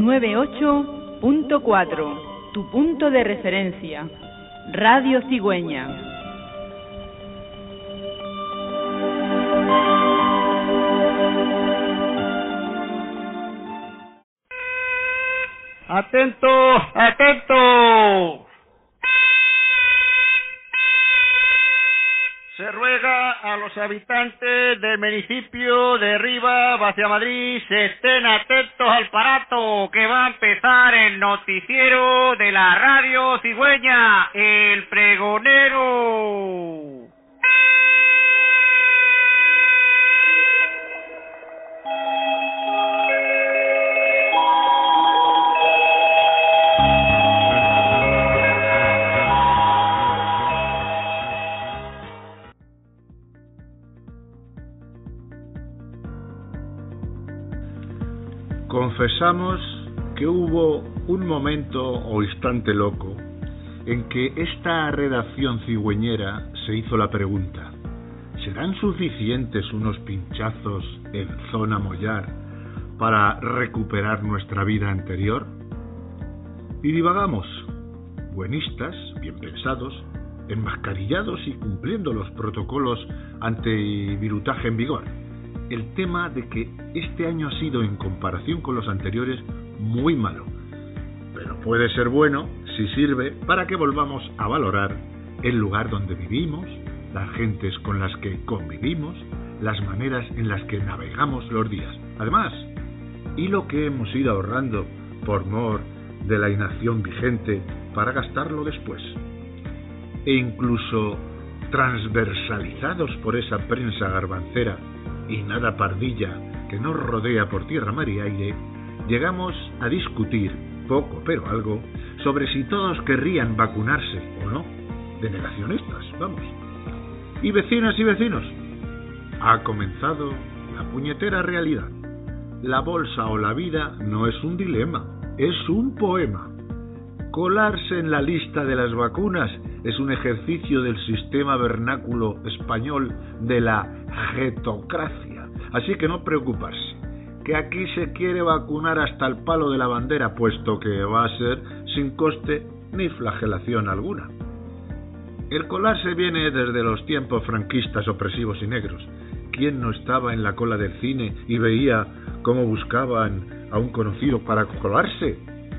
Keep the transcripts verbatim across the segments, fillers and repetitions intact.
noventa y ocho punto cuatro, tu punto de referencia. Radio Cigüeña. ¡Atento! ¡Atento! Se ruega a los habitantes del municipio de Rivas, hacia Madrid, se estén atentos al aparato que va a empezar el noticiero de la Radio Cigüeña, El Pregonero. Confesamos que hubo un momento o instante loco en que esta redacción cigüeñera se hizo la pregunta: ¿serán suficientes unos pinchazos en zona Mollar para recuperar nuestra vida anterior? Y divagamos, buenistas, bien pensados, enmascarillados y cumpliendo los protocolos antivirutaje en vigor, el tema de que este año ha sido, en comparación con los anteriores, muy malo, pero puede ser bueno si sirve para que volvamos a valorar el lugar donde vivimos, las gentes con las que convivimos, las maneras en las que navegamos los días. Además, y lo que hemos ido ahorrando por mor de la inacción vigente para gastarlo después. E incluso transversalizados por esa prensa garbancera y nada pardilla que nos rodea por tierra, mar y aire, llegamos a discutir, poco pero algo, sobre si todos querrían vacunarse o no, de negacionistas, vamos. Y vecinas y vecinos, ha comenzado la puñetera realidad. La bolsa o la vida no es un dilema, es un poema. Colarse en la lista de las vacunas es un ejercicio del sistema vernáculo español de la jetocracia. Así que no preocuparse, que aquí se quiere vacunar hasta el palo de la bandera, puesto que va a ser sin coste ni flagelación alguna. El colarse viene desde los tiempos franquistas opresivos y negros. ¿Quién no estaba en la cola del cine y veía cómo buscaban a un conocido para colarse?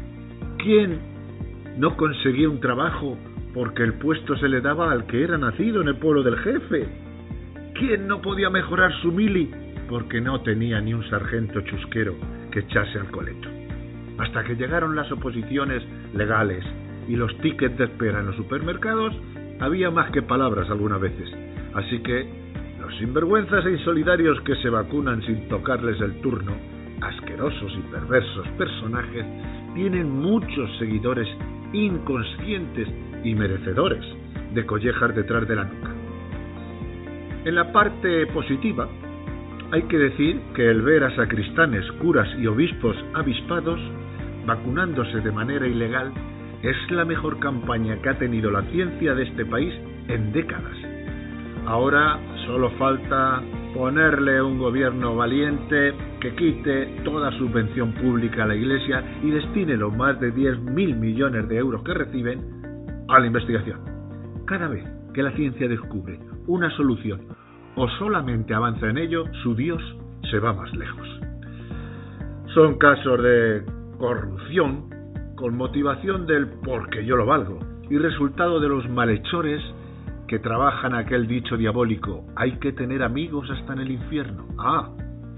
¿Quién no conseguía un trabajo porque el puesto se le daba al que era nacido en el pueblo del jefe? ¿Quién no podía mejorar su mili porque no tenía ni un sargento chusquero que echase al coleto? Hasta que llegaron las oposiciones legales y los tickets de espera en los supermercados, había más que palabras algunas veces. Así que los sinvergüenzas e insolidarios que se vacunan sin tocarles el turno, asquerosos y perversos personajes, tienen muchos seguidores inconscientes y merecedores de collejas detrás de la nuca. En la parte positiva, hay que decir que el ver a sacristanes, curas y obispos avispados vacunándose de manera ilegal es la mejor campaña que ha tenido la ciencia de este país en décadas. Ahora solo falta ponerle un gobierno valiente que quite toda subvención pública a la Iglesia y destine los más de diez mil millones de euros que reciben a la investigación. Cada vez que la ciencia descubre una solución o solamente avanza en ello, su Dios se va más lejos. Son casos de corrupción con motivación del porque yo lo valgo y resultado de los malhechores que trabajan aquel dicho diabólico: hay que tener amigos hasta en el infierno. Ah,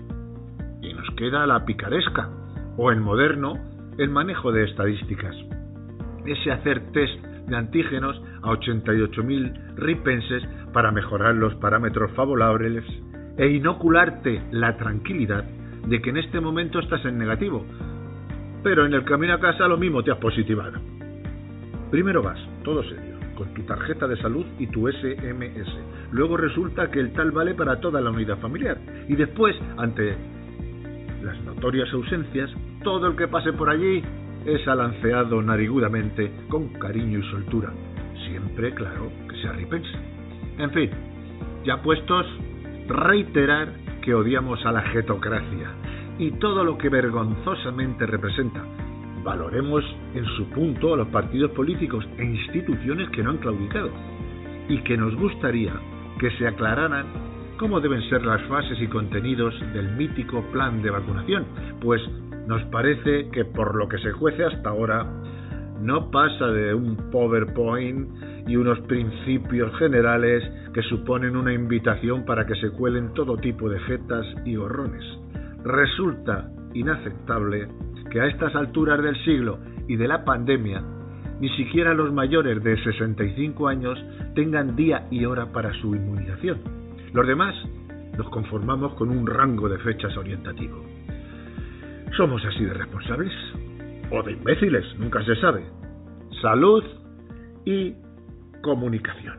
y nos queda la picaresca, o en moderno, el manejo de estadísticas. Ese hacer test de antígenos a ochenta y ocho mil ripenses para mejorar los parámetros favorables e inocularte la tranquilidad de que en este momento estás en negativo, pero en el camino a casa lo mismo te has positivado. Primero vas, todo serio, con tu tarjeta de salud y tu ese eme ese. Luego resulta que el tal vale para toda la unidad familiar. Y después, ante las notorias ausencias, todo el que pase por allí es alanceado narigudamente con cariño y soltura. Siempre, claro, que sea ripense. En fin, ya puestos, reiterar que odiamos a la jetocracia, y todo lo que vergonzosamente representa. Valoremos en su punto a los partidos políticos e instituciones que no han claudicado y que nos gustaría que se aclararan cómo deben ser las fases y contenidos del mítico plan de vacunación, pues nos parece que por lo que se juece hasta ahora no pasa de un PowerPoint y unos principios generales que suponen una invitación para que se cuelen todo tipo de jetas y horrones. Resulta inaceptable que a estas alturas del siglo y de la pandemia ni siquiera los mayores de sesenta y cinco años tengan día y hora para su inmunización. Los demás nos conformamos con un rango de fechas orientativo. ¿Somos así de responsables? ¿O de imbéciles? Nunca se sabe. Salud y comunicación.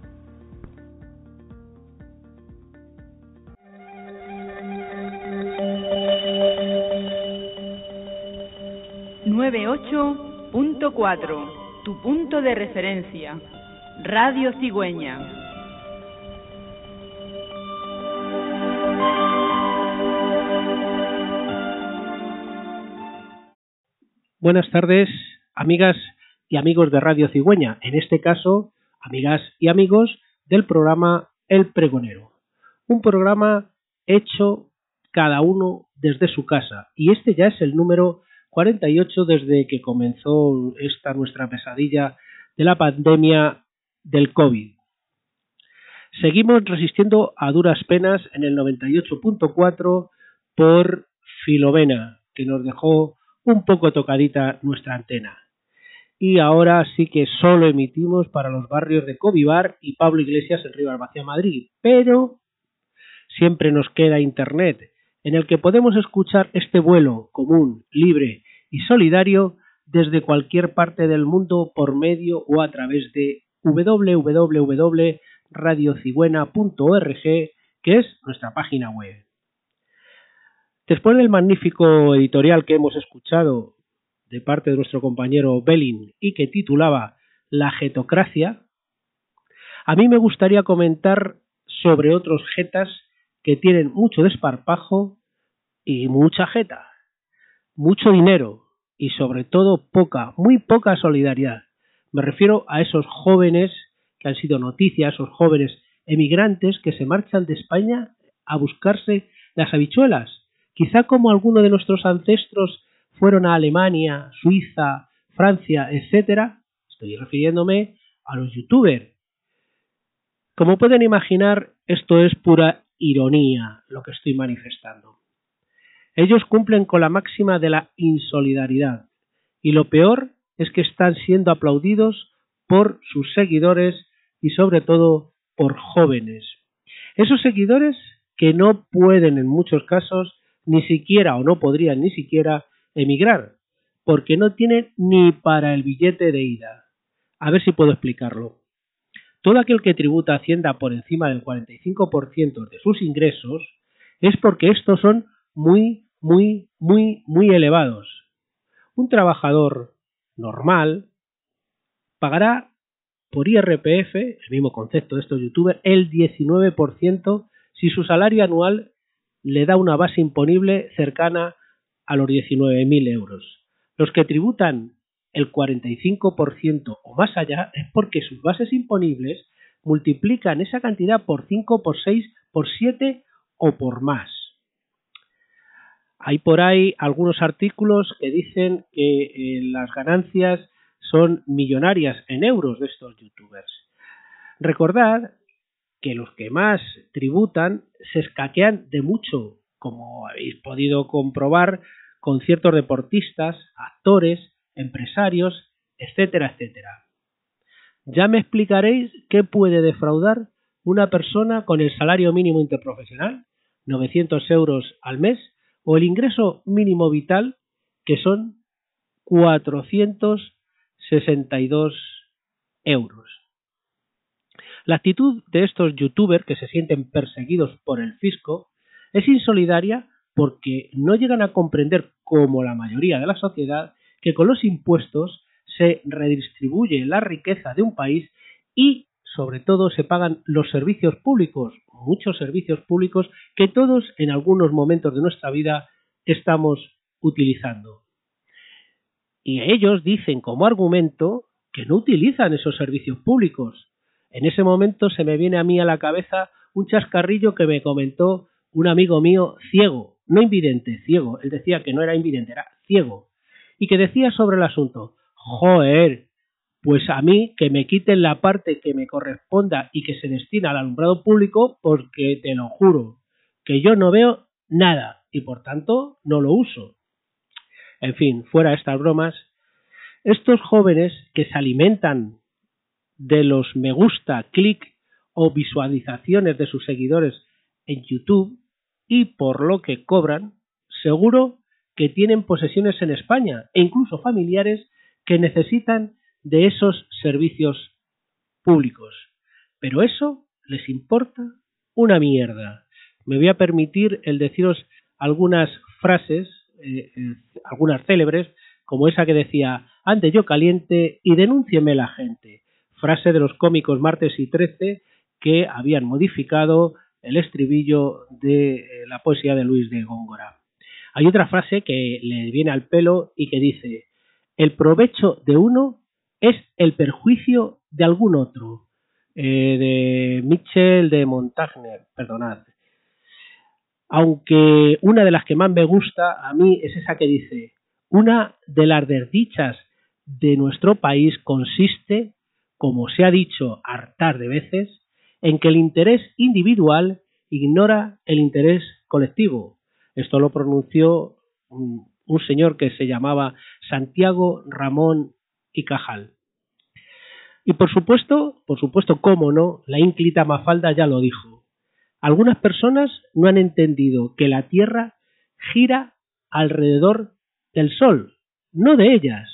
noventa y ocho punto cuatro, tu punto de referencia. Radio Cigüeña. Buenas tardes, amigas y amigos de Radio Cigüeña, en este caso, amigas y amigos del programa El Pregonero. Un programa hecho cada uno desde su casa, y este ya es el número cuarenta y ocho desde que comenzó esta nuestra pesadilla de la pandemia del COVID. Seguimos resistiendo a duras penas en el noventa y ocho punto cuatro por Filomena, que nos dejó un poco tocadita nuestra antena. Y ahora sí que solo emitimos para los barrios de Covivar y Pablo Iglesias en Rivas Vacia, Madrid, pero siempre nos queda internet, en el que podemos escuchar este vuelo común, libre y solidario desde cualquier parte del mundo por medio o a través de doble u doble u doble u punto radio cigüena punto org, que es nuestra página web. Después del magnífico editorial que hemos escuchado de parte de nuestro compañero Belin y que titulaba La jetocracia, a mí me gustaría comentar sobre otros jetas que tienen mucho desparpajo y mucha jeta, mucho dinero y sobre todo poca, muy poca solidaridad. Me refiero a esos jóvenes que han sido noticia, esos jóvenes emigrantes que se marchan de España a buscarse las habichuelas. Quizá como alguno de nuestros ancestros fueron a Alemania, Suiza, Francia, etcétera. Estoy refiriéndome a los youtubers. Como pueden imaginar, esto es pura ironía lo que estoy manifestando. Ellos cumplen con la máxima de la insolidaridad y lo peor es que están siendo aplaudidos por sus seguidores y sobre todo por jóvenes. Esos seguidores que no pueden en muchos casos ni siquiera o no podrían ni siquiera emigrar porque no tienen ni para el billete de ida. A ver si puedo explicarlo. Todo aquel que tributa a Hacienda por encima del cuarenta y cinco por ciento de sus ingresos es porque estos son muy, muy, muy, muy elevados. Un trabajador normal pagará por I R P F, el mismo concepto de estos youtubers, el diecinueve por ciento si su salario anual le da una base imponible cercana a los diecinueve mil euros. Los que tributan el cuarenta y cinco por ciento o más allá es porque sus bases imponibles multiplican esa cantidad por cinco, por seis, por siete o por más. Hay por ahí algunos artículos que dicen que eh, las ganancias son millonarias en euros de estos youtubers. Recordad que los que más tributan se escaquean de mucho, como habéis podido comprobar con ciertos deportistas, actores, empresarios, etcétera, etcétera. Ya me explicaréis qué puede defraudar una persona con el salario mínimo interprofesional, novecientos euros al mes, o el ingreso mínimo vital, que son cuatrocientos sesenta y dos euros. La actitud de estos youtubers que se sienten perseguidos por el fisco es insolidaria porque no llegan a comprender, como la mayoría de la sociedad, que con los impuestos se redistribuye la riqueza de un país y, sobre todo, se pagan los servicios públicos, muchos servicios públicos que todos en algunos momentos de nuestra vida estamos utilizando. Y ellos dicen como argumento que no utilizan esos servicios públicos. En ese momento se me viene a mí a la cabeza un chascarrillo que me comentó un amigo mío ciego, no invidente, ciego. Él decía que no era invidente, era ciego. Y que decía sobre el asunto: joder, pues a mí que me quiten la parte que me corresponda y que se destina al alumbrado público, porque te lo juro, que yo no veo nada y por tanto no lo uso. En fin, fuera estas bromas, estos jóvenes que se alimentan de los me gusta, clic o visualizaciones de sus seguidores en YouTube y por lo que cobran, seguro que tienen posesiones en España e incluso familiares que necesitan de esos servicios públicos. Pero eso les importa una mierda. Me voy a permitir el deciros algunas frases, eh, eh, algunas célebres, como esa que decía: ande yo caliente y denúncieme la gente. Frase de los cómicos Martes y Trece, que habían modificado el estribillo de eh, la poesía de Luis de Góngora. Hay otra frase que le viene al pelo y que dice: el provecho de uno es el perjuicio de algún otro. Eh, de Michel de Montagner, perdonad. Aunque una de las que más me gusta a mí es esa que dice: una de las desdichas de nuestro país consiste, como se ha dicho hartar de veces, en que el interés individual ignora el interés colectivo. Esto lo pronunció un, un señor que se llamaba Santiago Ramón y Cajal. Y por supuesto, por supuesto, cómo no, la ínclita Mafalda ya lo dijo. Algunas personas no han entendido que la Tierra gira alrededor del Sol, no de ellas.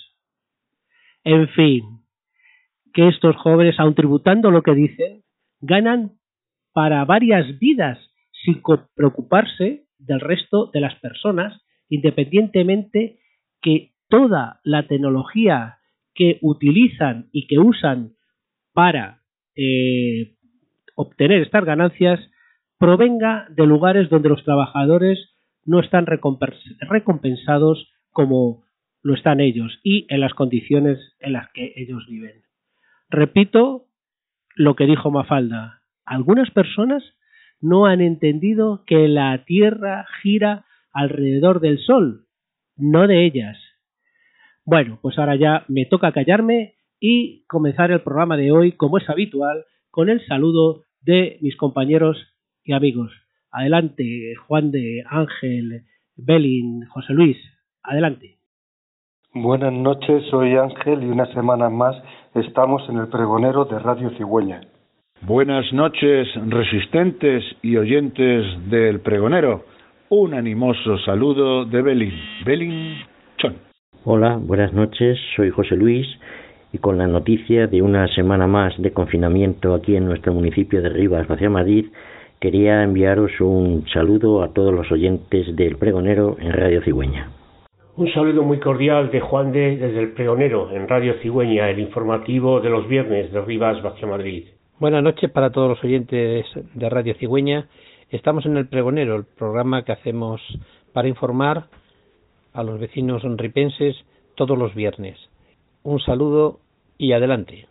En fin, que estos jóvenes, aun tributando lo que dicen, ganan para varias vidas sin preocuparse del resto de las personas, independientemente que toda la tecnología que utilizan y que usan para eh, obtener estas ganancias provenga de lugares donde los trabajadores no están recompensados como lo están ellos y en las condiciones en las que ellos viven. Repito lo que dijo Mafalda: algunas personas no han entendido que la Tierra gira alrededor del Sol, no de ellas. Bueno, pues ahora ya me toca callarme y comenzar el programa de hoy, como es habitual, con el saludo de mis compañeros y amigos. Adelante, Juan de Ángel, Belín, José Luis, adelante. Buenas noches, soy Ángel y una semana más estamos en el pregonero de Radio Cigüeña. Buenas noches, resistentes y oyentes del pregonero. Un animoso saludo de Belín. Belín Chon. Hola, buenas noches, soy José Luis y con la noticia de una semana más de confinamiento aquí en nuestro municipio de Rivas, hacia Madrid, quería enviaros un saludo a todos los oyentes del pregonero en Radio Cigüeña. Un saludo muy cordial de Juan de desde el pregonero en Radio Cigüeña, el informativo de los viernes de Rivas hacia Madrid. Buenas noches para todos los oyentes de Radio Cigüeña. Estamos en el pregonero, el programa que hacemos para informar a los vecinos ripenses todos los viernes. Un saludo y adelante.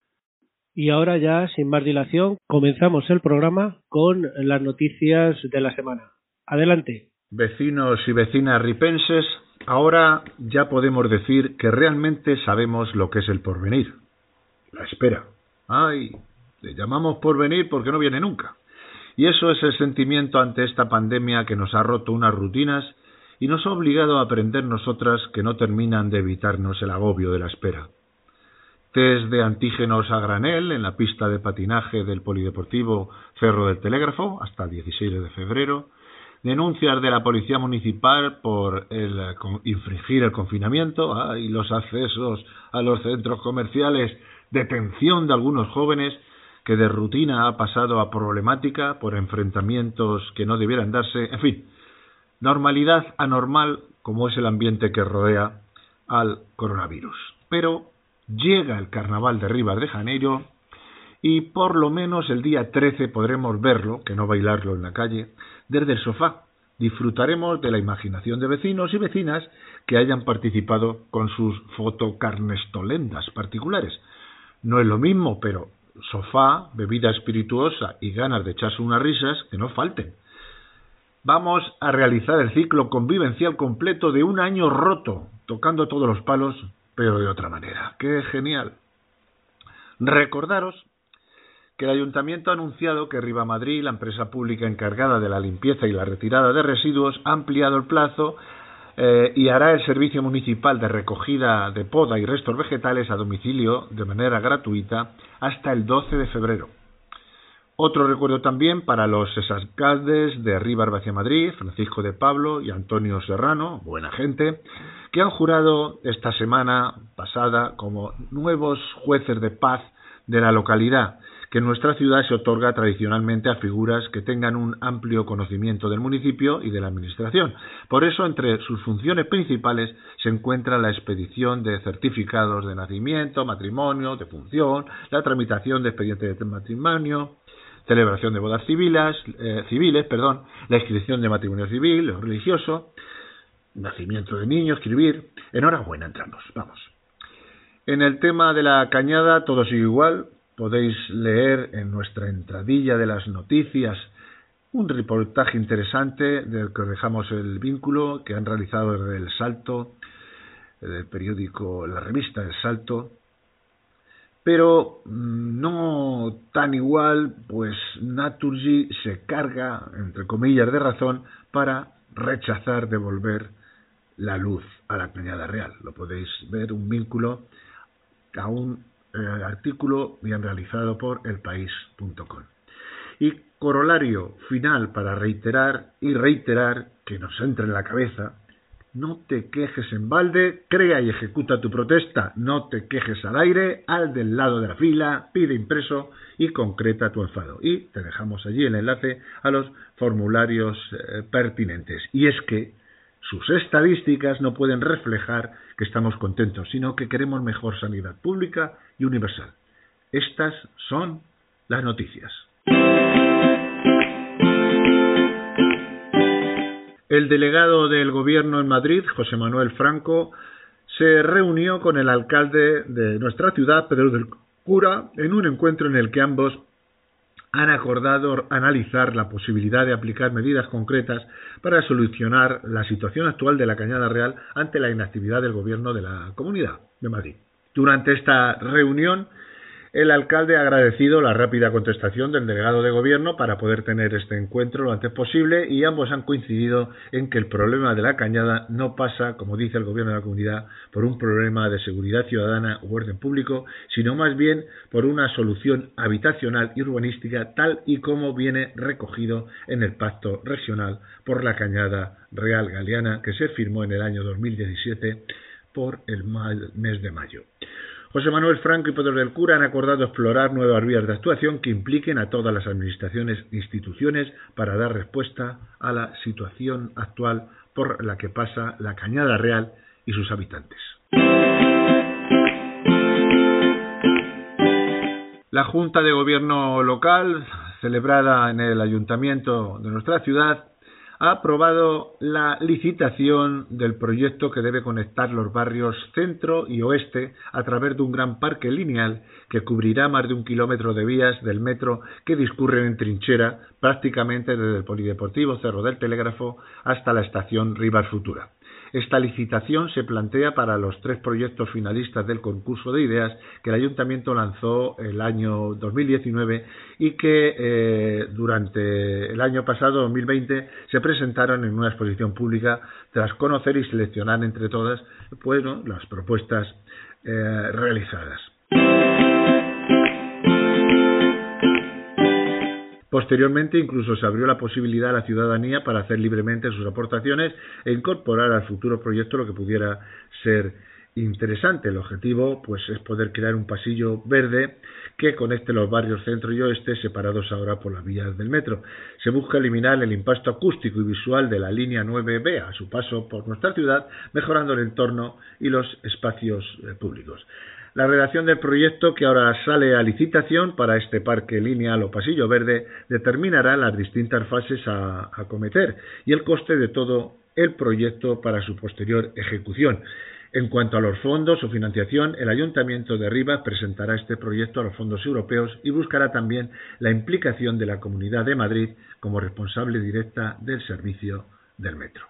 Y ahora ya, sin más dilación, comenzamos el programa con las noticias de la semana. Adelante. Vecinos y vecinas ripenses, ahora ya podemos decir que realmente sabemos lo que es el porvenir. La espera. Ay, le llamamos porvenir porque no viene nunca. Y eso es el sentimiento ante esta pandemia que nos ha roto unas rutinas y nos ha obligado a aprender nosotras que no terminan de evitarnos el agobio de la espera. Test de antígenos a granel en la pista de patinaje del Polideportivo Cerro del Telégrafo hasta el dieciséis de febrero, denuncias de la Policía Municipal por el, infringir el confinamiento y los accesos a los centros comerciales, detención de algunos jóvenes que de rutina ha pasado a problemática por enfrentamientos que no debieran darse, en fin, normalidad anormal como es el ambiente que rodea al coronavirus. Pero llega el Carnaval de Rivas de Janeiro y por lo menos el día trece podremos verlo, que no bailarlo en la calle, desde el sofá, Disfrutaremos de la imaginación de vecinos y vecinas que hayan participado con sus fotocarnestolendas particulares. No es lo mismo, pero sofá, bebida espirituosa y ganas de echarse unas risas que no falten. Vamos a realizar el ciclo convivencial completo de un año roto, tocando todos los palos, pero de otra manera. ¡Qué genial! Recordaros que el Ayuntamiento ha anunciado que Ribamadrid, la empresa pública encargada de la limpieza y la retirada de residuos, ha ampliado el plazo eh, y hará el servicio municipal de recogida de poda y restos vegetales a domicilio de manera gratuita hasta el doce de febrero. Otro recuerdo también para los exalcaldes de Rivas Vaciamadrid, Francisco de Pablo y Antonio Serrano, buena gente, que han jurado esta semana pasada como nuevos jueces de paz de la localidad, que en nuestra ciudad se otorga tradicionalmente a figuras que tengan un amplio conocimiento del municipio y de la administración. Por eso, entre sus funciones principales se encuentra la expedición de certificados de nacimiento, matrimonio, defunción, la tramitación de expedientes de matrimonio, celebración de bodas civiles, eh, civiles, perdón, la inscripción de matrimonio civil o religioso, nacimiento de niño, escribir. Enhorabuena, entramos, vamos. En el tema de la cañada todo sigue igual. Podéis leer en nuestra entradilla de las noticias un reportaje interesante del que os dejamos el vínculo que han realizado desde El Salto, del periódico, la revista El Salto, pero no tan igual, pues Naturgy se carga, entre comillas, de razón para rechazar devolver la luz a la Cañada Real. Lo podéis ver, un vínculo a un eh, artículo bien realizado por el país punto com. Y corolario final para reiterar y reiterar que nos entre en la cabeza: no te quejes en balde, crea y ejecuta tu protesta, no te quejes al aire, al del lado de la fila, pide impreso y concreta tu enfado. Y te dejamos allí el enlace a los formularios eh, pertinentes. Y es que sus estadísticas no pueden reflejar que estamos contentos, sino que queremos mejor sanidad pública y universal. Estas son las noticias. El delegado del Gobierno en Madrid, José Manuel Franco, se reunió con el alcalde de nuestra ciudad, Pedro del Cura, en un encuentro en el que ambos han acordado analizar la posibilidad de aplicar medidas concretas para solucionar la situación actual de la Cañada Real ante la inactividad del Gobierno de la Comunidad de Madrid. Durante esta reunión, el alcalde ha agradecido la rápida contestación del delegado de Gobierno para poder tener este encuentro lo antes posible, y ambos han coincidido en que el problema de la Cañada no pasa, como dice el Gobierno de la Comunidad, por un problema de seguridad ciudadana u orden público, sino más bien por una solución habitacional y urbanística, tal y como viene recogido en el Pacto Regional por la Cañada Real Galeana, que se firmó en el año dos mil diecisiete por el mes de mayo. José Manuel Franco y Pedro del Cura han acordado explorar nuevas vías de actuación que impliquen a todas las administraciones e instituciones para dar respuesta a la situación actual por la que pasa la Cañada Real y sus habitantes. La Junta de Gobierno local, celebrada en el Ayuntamiento de nuestra ciudad, ha aprobado la licitación del proyecto que debe conectar los barrios centro y oeste a través de un gran parque lineal que cubrirá más de un kilómetro de vías del metro que discurren en trinchera prácticamente desde el Polideportivo Cerro del Telégrafo hasta la estación Rivas Futura. Esta licitación se plantea para los tres proyectos finalistas del concurso de ideas que el Ayuntamiento lanzó el año dos mil diecinueve y que eh, durante el año pasado, dos mil veinte, se presentaron en una exposición pública tras conocer y seleccionar entre todas bueno, las propuestas eh, realizadas. Posteriormente, incluso se abrió la posibilidad a la ciudadanía para hacer libremente sus aportaciones e incorporar al futuro proyecto lo que pudiera ser interesante. El objetivo pues, es poder crear un pasillo verde que conecte los barrios centro y oeste, separados ahora por las vías del metro. Se busca eliminar el impacto acústico y visual de la línea nueve B a su paso por nuestra ciudad, mejorando el entorno y los espacios eh, públicos. La redacción del proyecto, que ahora sale a licitación para este parque lineal o pasillo verde, determinará las distintas fases a acometer y el coste de todo el proyecto para su posterior ejecución. En cuanto a los fondos o financiación, el Ayuntamiento de Rivas presentará este proyecto a los fondos europeos y buscará también la implicación de la Comunidad de Madrid como responsable directa del servicio del metro.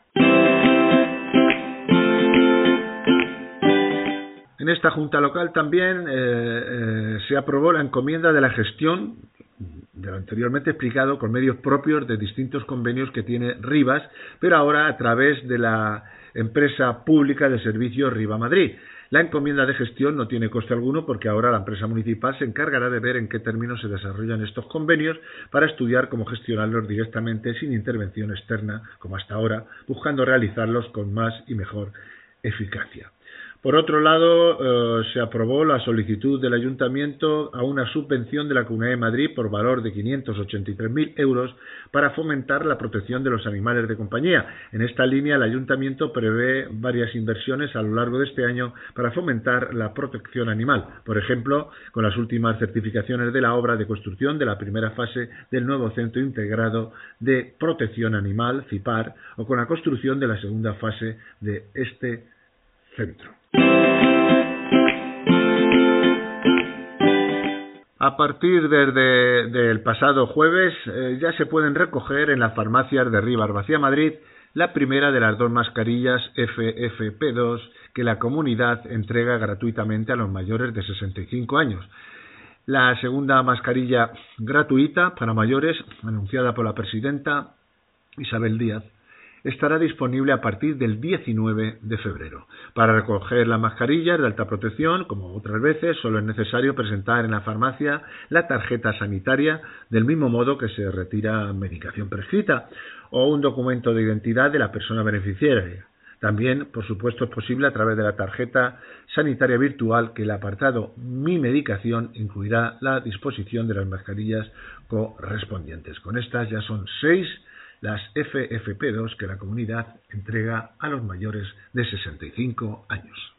En esta Junta Local también eh, eh, se aprobó la encomienda de la gestión de lo anteriormente explicado con medios propios de distintos convenios que tiene Rivas, pero ahora a través de la empresa pública de servicios Riva Madrid. La encomienda de gestión no tiene coste alguno porque ahora la empresa municipal se encargará de ver en qué términos se desarrollan estos convenios para estudiar cómo gestionarlos directamente sin intervención externa como hasta ahora, buscando realizarlos con más y mejor eficacia. Por otro lado, eh, se aprobó la solicitud del Ayuntamiento a una subvención de la Comunidad de Madrid por valor de quinientos ochenta y tres mil euros para fomentar la protección de los animales de compañía. En esta línea, el Ayuntamiento prevé varias inversiones a lo largo de este año para fomentar la protección animal. Por ejemplo, con las últimas certificaciones de la obra de construcción de la primera fase del nuevo Centro Integrado de Protección Animal, CIPAR, o con la construcción de la segunda fase de este centro. A partir desde del pasado jueves eh, ya se pueden recoger en las farmacias de Rivas Vacía Madrid la primera de las dos mascarillas F F P dos que la comunidad entrega gratuitamente a los mayores de sesenta y cinco años. La segunda mascarilla gratuita para mayores, anunciada por la presidenta Isabel Díaz, estará disponible a partir del diecinueve de febrero. Para recoger las mascarillas de alta protección, como otras veces, solo es necesario presentar en la farmacia la tarjeta sanitaria, del mismo modo que se retira medicación prescrita, o un documento de identidad de la persona beneficiaria. También, por supuesto, es posible a través de la tarjeta sanitaria virtual, que el apartado Mi Medicación incluirá la disposición de las mascarillas correspondientes. Con estas ya son seis las F F P dos que la comunidad entrega a los mayores de sesenta y cinco años.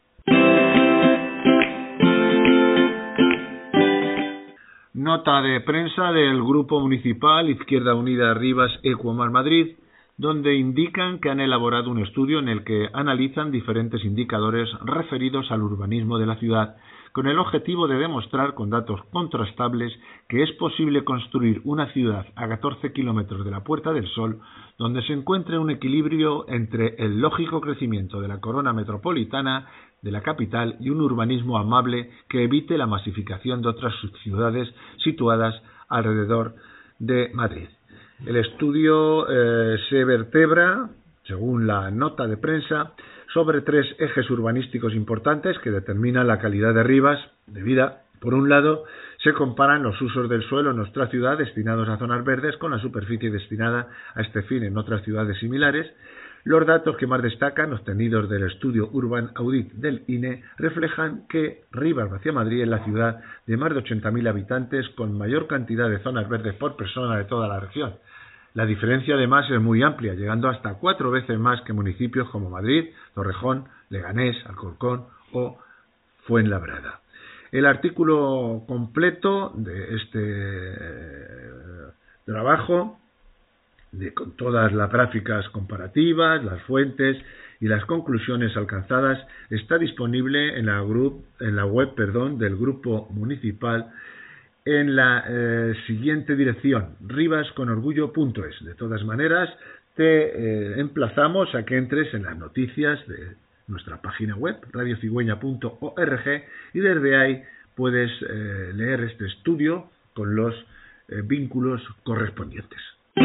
Nota de prensa del Grupo Municipal Izquierda Unida Rivas Ecuamar Madrid, donde indican que han elaborado un estudio en el que analizan diferentes indicadores referidos al urbanismo de la ciudad, con el objetivo de demostrar con datos contrastables que es posible construir una ciudad a catorce kilómetros de la Puerta del Sol, donde se encuentre un equilibrio entre el lógico crecimiento de la corona metropolitana de la capital y un urbanismo amable que evite la masificación de otras ciudades situadas alrededor de Madrid. El estudio eh, se vertebra, según la nota de prensa, sobre tres ejes urbanísticos importantes que determinan la calidad de Rivas de vida. Por un lado, se comparan los usos del suelo en nuestra ciudad destinados a zonas verdes con la superficie destinada a este fin en otras ciudades similares. Los datos que más destacan, obtenidos del estudio Urban Audit del I N E, reflejan que Rivas Vacía Madrid es la ciudad de más de ochenta mil habitantes con mayor cantidad de zonas verdes por persona de toda la región. La diferencia además es muy amplia, llegando hasta cuatro veces más que municipios como Madrid, Torrejón, Leganés, Alcorcón o Fuenlabrada. El artículo completo de este trabajo, de, con todas las gráficas comparativas, las fuentes y las conclusiones alcanzadas, está disponible en la, group, en la web perdón, del Grupo Municipal en la eh, siguiente dirección, rivasconorgullo punto es. De todas maneras, te eh, emplazamos a que entres en las noticias de nuestra página web, radio cigüeña punto org, y desde ahí puedes eh, leer este estudio con los eh, vínculos correspondientes.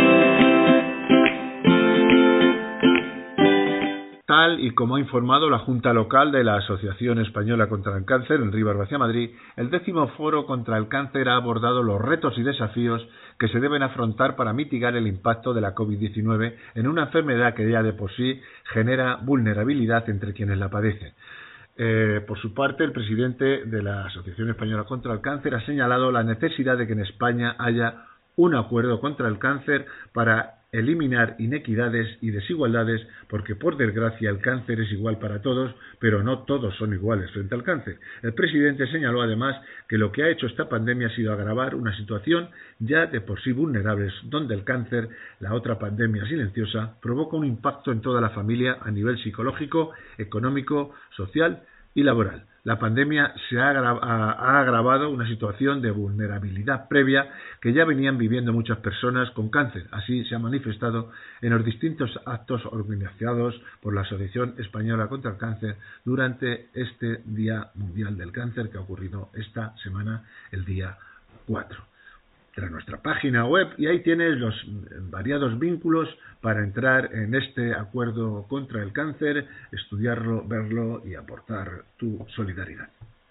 Tal y como ha informado la Junta Local de la Asociación Española contra el Cáncer en Rivas Vacía Madrid, el décimo foro contra el cáncer ha abordado los retos y desafíos que se deben afrontar para mitigar el impacto de la COVID diecinueve en una enfermedad que ya de por sí genera vulnerabilidad entre quienes la padecen. Eh, por su parte, el presidente de la Asociación Española contra el Cáncer ha señalado la necesidad de que en España haya un acuerdo contra el cáncer para eliminar inequidades y desigualdades, porque por desgracia el cáncer es igual para todos, pero no todos son iguales frente al cáncer. El presidente señaló además que lo que ha hecho esta pandemia ha sido agravar una situación ya de por sí vulnerables, donde el cáncer, la otra pandemia silenciosa, provoca un impacto en toda la familia a nivel psicológico, económico, social y laboral. La pandemia se ha, agra ha agravado una situación de vulnerabilidad previa que ya venían viviendo muchas personas con cáncer. Así se ha manifestado en los distintos actos organizados por la Asociación Española contra el Cáncer durante este Día Mundial del Cáncer que ha ocurrido esta semana, el día cuatro. Entra a nuestra página web y ahí tienes los variados vínculos para entrar en este acuerdo contra el cáncer, estudiarlo, verlo y aportar tu solidaridad.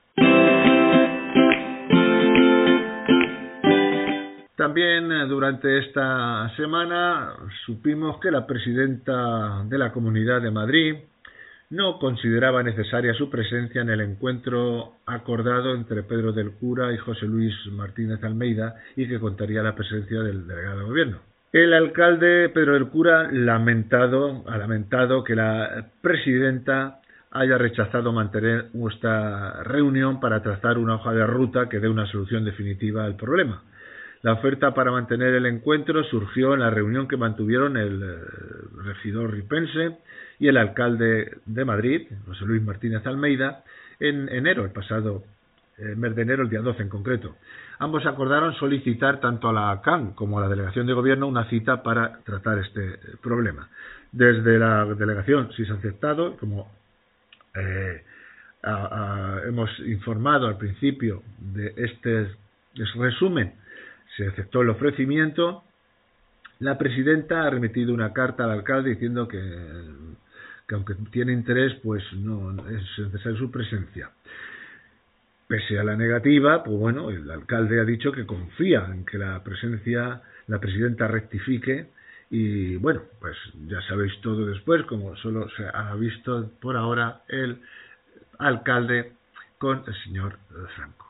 También durante esta semana supimos que la presidenta de la Comunidad de Madrid no consideraba necesaria su presencia en el encuentro acordado entre Pedro del Cura y José Luis Martínez Almeida y que contaría la presencia del delegado de gobierno. El alcalde Pedro del Cura lamentado, ha lamentado que la presidenta haya rechazado mantener esta reunión para trazar una hoja de ruta que dé una solución definitiva al problema. La oferta para mantener el encuentro surgió en la reunión que mantuvieron el regidor ripense y el alcalde de Madrid, José Luis Martínez Almeida, en enero, el pasado eh, mes de enero, el día doce en concreto. Ambos acordaron solicitar tanto a la C A N como a la Delegación de Gobierno una cita para tratar este problema. Desde la delegación sí se ha aceptado, como eh, a, a, hemos informado al principio de este resumen, se aceptó el ofrecimiento. La presidenta ha remitido una carta al alcalde diciendo que, que aunque tiene interés, pues no es necesaria su presencia. Pese a la negativa, pues bueno, el alcalde ha dicho que confía en que la presencia, la presidenta rectifique y bueno, pues ya sabéis todo después, como solo se ha visto por ahora el alcalde con el señor Franco.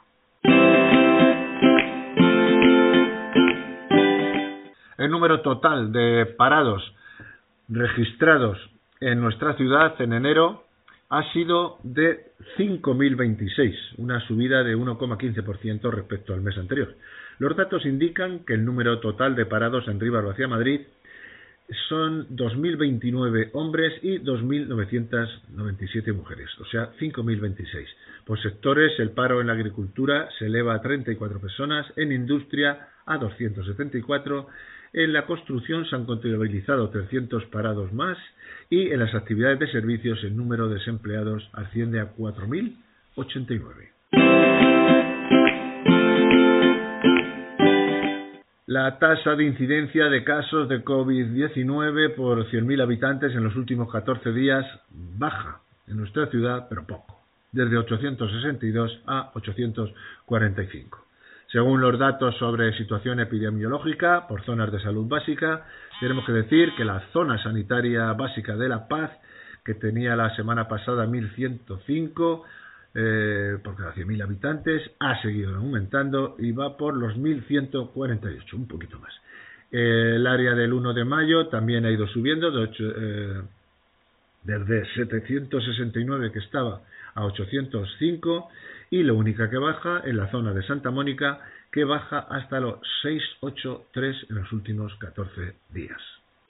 El número total de parados registrados en nuestra ciudad en enero ha sido de cinco mil veintiséis, una subida de uno coma quince por ciento respecto al mes anterior. Los datos indican que el número total de parados en Rivas Vacia Madrid son dos mil veintinueve hombres y dos mil novecientas noventa y siete mujeres, o sea, cinco mil veintiséis. Por sectores, el paro en la agricultura se eleva a treinta y cuatro personas, en industria a doscientos setenta y cuatro, en la construcción se han contabilizado trescientos parados más y en las actividades de servicios el número de desempleados asciende a cuatro mil ochenta y nueve. La tasa de incidencia de casos de COVID diecinueve por cien mil habitantes en los últimos catorce días baja en nuestra ciudad, pero poco, desde ochocientos sesenta y dos a ochocientos cuarenta y cinco. Según los datos sobre situación epidemiológica por zonas de salud básica, tenemos que decir que la zona sanitaria básica de La Paz, que tenía la semana pasada mil ciento cinco eh, por cada cien mil habitantes, ha seguido aumentando y va por los mil ciento cuarenta y ocho, un poquito más. Eh, el área del uno de mayo también ha ido subiendo de ocho, eh, desde setecientos sesenta y nueve que estaba a ochocientos cinco, y la única que baja en la zona de Santa Mónica, que baja hasta los seiscientos ochenta y tres en los últimos catorce días.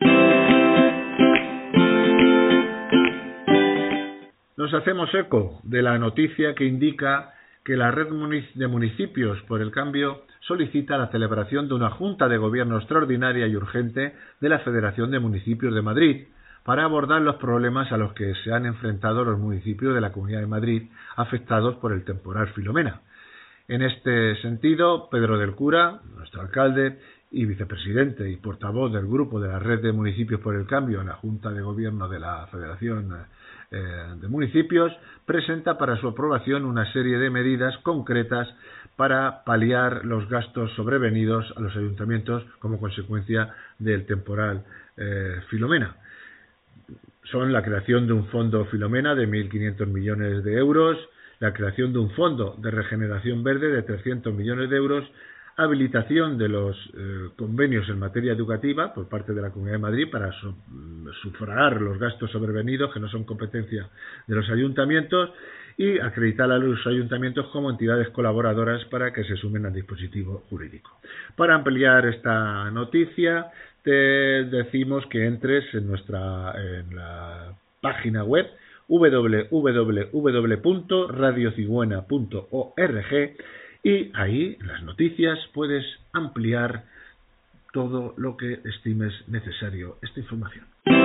Nos hacemos eco de la noticia que indica que la red de municipios por el cambio solicita la celebración de una Junta de Gobierno extraordinaria y urgente de la Federación de Municipios de Madrid para abordar los problemas a los que se han enfrentado los municipios de la Comunidad de Madrid afectados por el temporal Filomena. En este sentido, Pedro del Cura, nuestro alcalde y vicepresidente y portavoz del grupo de la Red de Municipios por el Cambio en la Junta de Gobierno de la Federación eh, de Municipios, presenta para su aprobación una serie de medidas concretas para paliar los gastos sobrevenidos a los ayuntamientos como consecuencia del temporal eh, Filomena. Son la creación de un fondo Filomena de mil quinientos millones de euros, la creación de un fondo de regeneración verde de trescientos millones de euros, habilitación de los eh, convenios en materia educativa por parte de la Comunidad de Madrid para su, sufragar los gastos sobrevenidos que no son competencia de los ayuntamientos y acreditar a los ayuntamientos como entidades colaboradoras para que se sumen al dispositivo jurídico. Para ampliar esta noticia te decimos que entres en nuestra en la página web doble u doble u doble u punto radio cigüena punto org y ahí en las noticias puedes ampliar todo lo que estimes necesario esta información.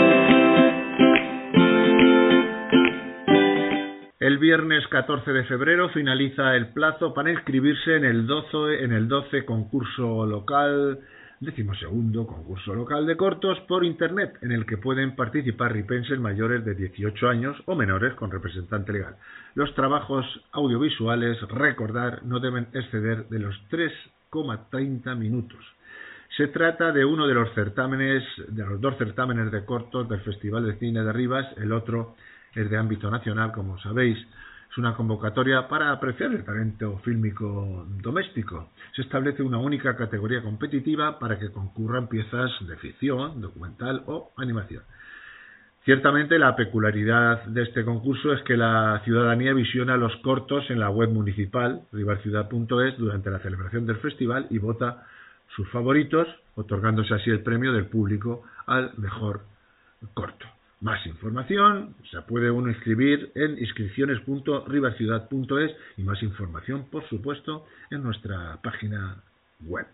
El viernes catorce de febrero finaliza el plazo para inscribirse en el doce, en el doce concurso local, decimosegundo concurso local de cortos por internet, en el que pueden participar ripenses mayores de dieciocho años o menores con representante legal. Los trabajos audiovisuales, recordar, no deben exceder de los tres coma treinta minutos. Se trata de uno de los certámenes, de los dos certámenes de cortos del Festival de Cine de Rivas, el otro es de ámbito nacional, como sabéis. Es una convocatoria para apreciar el talento fílmico doméstico. Se establece una única categoría competitiva para que concurran piezas de ficción, documental o animación. Ciertamente la peculiaridad de este concurso es que la ciudadanía visiona los cortos en la web municipal, rivarciudad punto es, durante la celebración del festival y vota sus favoritos, otorgándose así el premio del público al mejor corto. Más información se puede uno inscribir en inscripciones punto rivarciudad punto es y más información, por supuesto, en nuestra página web.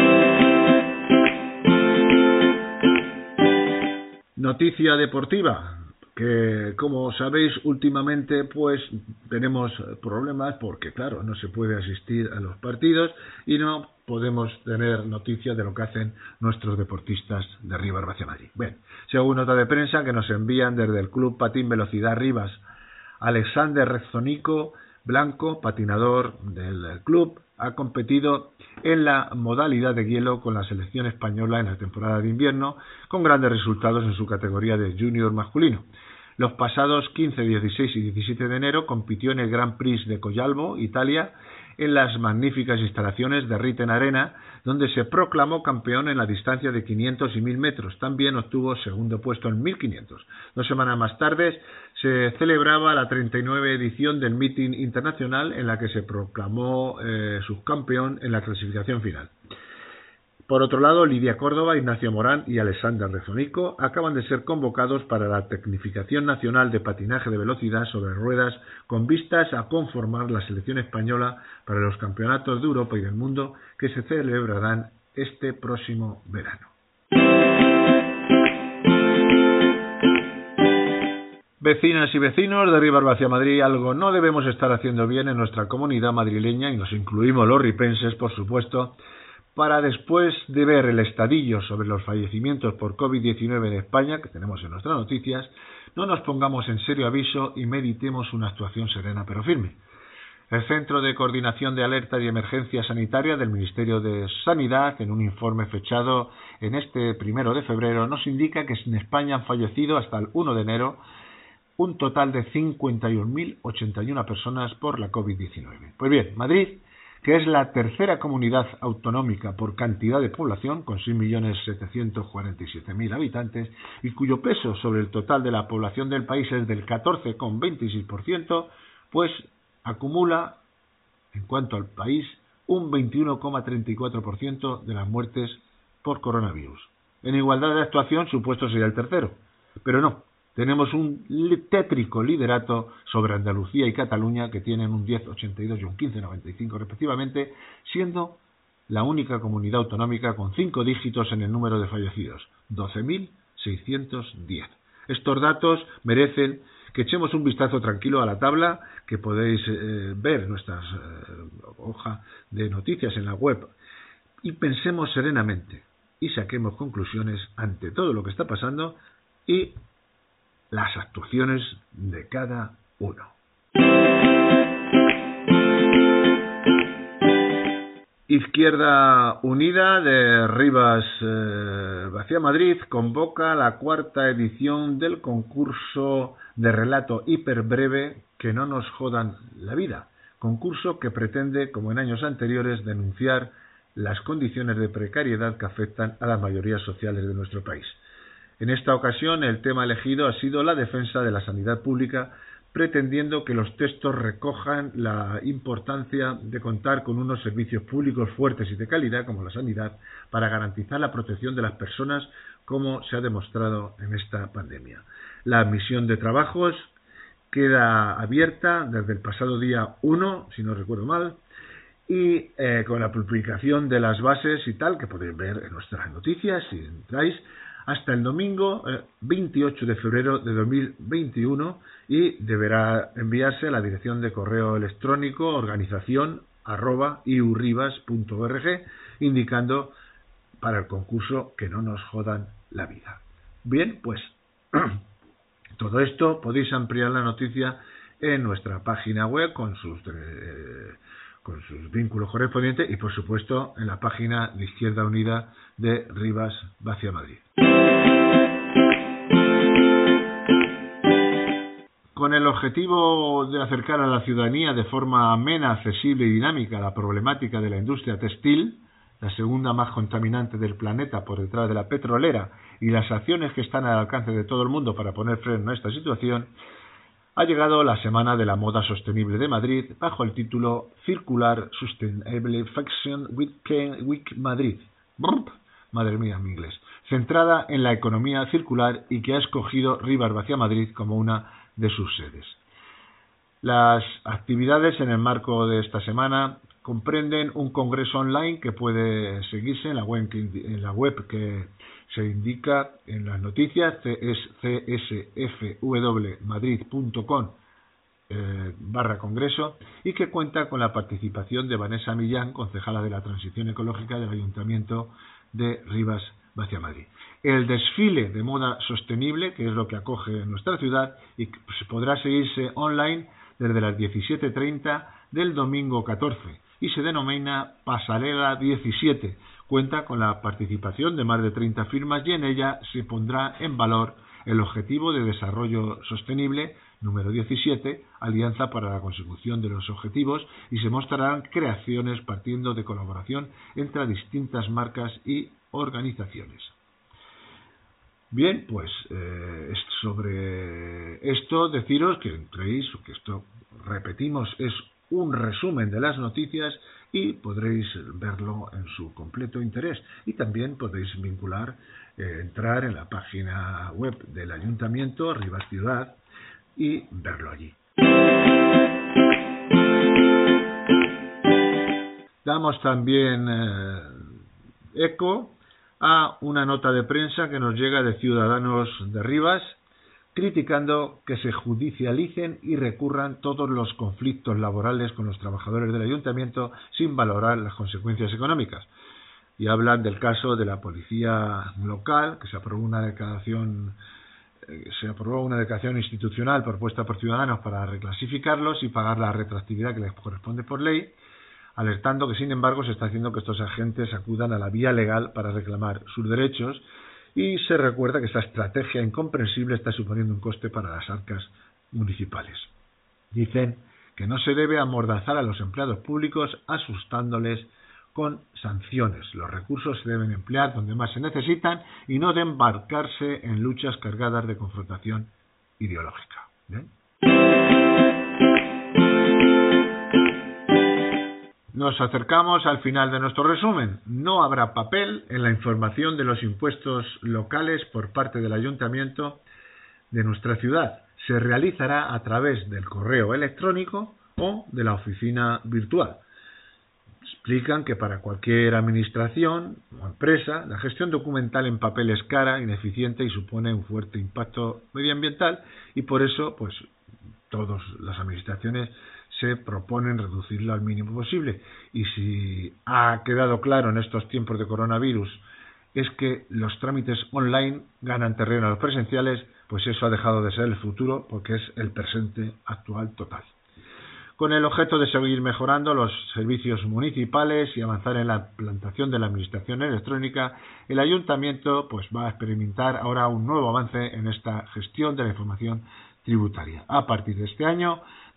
Noticia deportiva, que como sabéis últimamente pues tenemos problemas porque claro, no se puede asistir a los partidos y no podemos tener noticias de lo que hacen nuestros deportistas de Rivas Vacia Madrid. Bien, según nota de prensa que nos envían desde el Club Patín Velocidad Rivas, Alexander Rezonico Blanco, patinador del club, ha competido en la modalidad de hielo con la selección española en la temporada de invierno, con grandes resultados en su categoría de junior masculino. Los pasados quince, dieciséis y diecisiete de enero compitió en el Grand Prix de Collalbo, Italia, en las magníficas instalaciones de Ritten Arena, donde se proclamó campeón en la distancia de quinientos y mil metros. También obtuvo segundo puesto en mil quinientos. Dos semanas más tarde se celebraba la treinta y nueve edición del Meeting Internacional, en la que se proclamó eh, subcampeón en la clasificación final. Por otro lado, Lidia Córdoba, Ignacio Morán y Alexander Rezonico acaban de ser convocados para la Tecnificación Nacional de Patinaje de Velocidad sobre Ruedas con vistas a conformar la selección española para los campeonatos de Europa y del mundo que se celebrarán este próximo verano. Vecinas y vecinos de Rivas Vacia Madrid, algo no debemos estar haciendo bien en nuestra comunidad madrileña, y nos incluimos los ripenses, por supuesto, para después de ver el estadillo sobre los fallecimientos por COVID diecinueve en España, que tenemos en nuestras noticias, no nos pongamos en serio aviso y meditemos una actuación serena pero firme. El Centro de Coordinación de Alerta y Emergencia Sanitaria del Ministerio de Sanidad, en un informe fechado en este primero de febrero, nos indica que en España han fallecido hasta el uno de enero un total de cincuenta y un mil ochenta y una personas por la COVID diecinueve. Pues bien, Madrid, que es la tercera comunidad autonómica por cantidad de población, con seis millones setecientos cuarenta y siete mil habitantes, y cuyo peso sobre el total de la población del país es del catorce coma veintiséis por ciento, pues acumula, en cuanto al país, un veintiuno coma treinta y cuatro por ciento de las muertes por coronavirus. En igualdad de actuación, su puesto sería el tercero, pero no. Tenemos un tétrico liderato sobre Andalucía y Cataluña, que tienen un diez coma ochenta y dos y un quince coma noventa y cinco respectivamente, siendo la única comunidad autonómica con cinco dígitos en el número de fallecidos, doce mil seiscientos diez. Estos datos merecen que echemos un vistazo tranquilo a la tabla que podéis eh, ver en nuestra eh, hoja de noticias en la web y pensemos serenamente y saquemos conclusiones ante todo lo que está pasando y las actuaciones de cada uno. Izquierda Unida de Rivas eh, Vacia Madrid convoca la cuarta edición del concurso de relato hiperbreve Que no nos jodan la vida, concurso que pretende, como en años anteriores, denunciar las condiciones de precariedad que afectan a las mayorías sociales de nuestro país. En esta ocasión, el tema elegido ha sido la defensa de la sanidad pública, pretendiendo que los textos recojan la importancia de contar con unos servicios públicos fuertes y de calidad, como la sanidad, para garantizar la protección de las personas, como se ha demostrado en esta pandemia. La admisión de trabajos queda abierta desde el pasado día uno, si no recuerdo mal, y eh, con la publicación de las bases y tal, que podéis ver en nuestras noticias si entráis, hasta el domingo eh, veintiocho de febrero de dos mil veintiuno, y deberá enviarse a la dirección de correo electrónico organización arroba iurribas punto org, indicando para el concurso que no nos jodan la vida. Bien, pues todo esto podéis ampliar la noticia en nuestra página web con sus eh, con sus vínculos correspondientes y, por supuesto, en la página de Izquierda Unida de Rivas Vacia Madrid. Con el objetivo de acercar a la ciudadanía de forma amena, accesible y dinámica la problemática de la industria textil, la segunda más contaminante del planeta por detrás de la petrolera, y las acciones que están al alcance de todo el mundo para poner freno a esta situación, ha llegado la Semana de la Moda Sostenible de Madrid bajo el título Circular Sustainable Fashion Week Madrid. Brrr, madre mía, mi inglés. Centrada en la economía circular y que ha escogido Rivas Vacia Madrid como una de sus sedes. Las actividades en el marco de esta semana comprenden un congreso online que puede seguirse en la web que, en la web que se indica en las noticias, es c s f w madrid punto com eh, barra congreso, y que cuenta con la participación de Vanessa Millán, concejala de la Transición Ecológica del Ayuntamiento de Rivas Vacia Madrid. El desfile de moda sostenible, que es lo que acoge en nuestra ciudad, y que podrá seguirse online desde las diecisiete treinta del domingo catorce, y se denomina Pasarela diecisiete. Cuenta con la participación de más de treinta firmas y en ella se pondrá en valor el Objetivo de Desarrollo Sostenible número diecisiete, Alianza para la Consecución de los Objetivos, y se mostrarán creaciones partiendo de colaboración entre distintas marcas y organizaciones. Bien, pues eh, sobre esto deciros que entréis, que esto, repetimos, es un resumen de las noticias y podréis verlo en su completo interés. Y también podéis vincular, eh, entrar en la página web del Ayuntamiento, Rivas Ciudad, y verlo allí. Damos también eh, eco a una nota de prensa que nos llega de Ciudadanos de Rivas, criticando que se judicialicen y recurran todos los conflictos laborales con los trabajadores del ayuntamiento sin valorar las consecuencias económicas. Y hablan del caso de la policía local, que se aprobó una declaración, eh, se aprobó una declaración institucional propuesta por Ciudadanos para reclasificarlos y pagar la retroactividad que les corresponde por ley, alertando que, sin embargo, se está haciendo que estos agentes acudan a la vía legal para reclamar sus derechos. Y se recuerda que esta estrategia incomprensible está suponiendo un coste para las arcas municipales. Dicen que no se debe amordazar a los empleados públicos asustándoles con sanciones. Los recursos se deben emplear donde más se necesitan y no de embarcarse en luchas cargadas de confrontación ideológica. ¿Bien? Nos acercamos al final de nuestro resumen. No habrá papel en la información de los impuestos locales por parte del Ayuntamiento de nuestra ciudad. Se realizará a través del correo electrónico o de la oficina virtual. Explican que para cualquier administración o empresa, la gestión documental en papel es cara, ineficiente y supone un fuerte impacto medioambiental, y por eso, pues, todas las administraciones se proponen reducirlo al mínimo posible. Y si ha quedado claro en estos tiempos de coronavirus es que los trámites online ganan terreno a los presenciales, pues eso ha dejado de ser el futuro porque es el presente actual total. Con el objeto de seguir mejorando los servicios municipales y avanzar en la implantación de la administración electrónica, el Ayuntamiento pues va a experimentar ahora un nuevo avance en esta gestión de la información tributaria. A partir de este año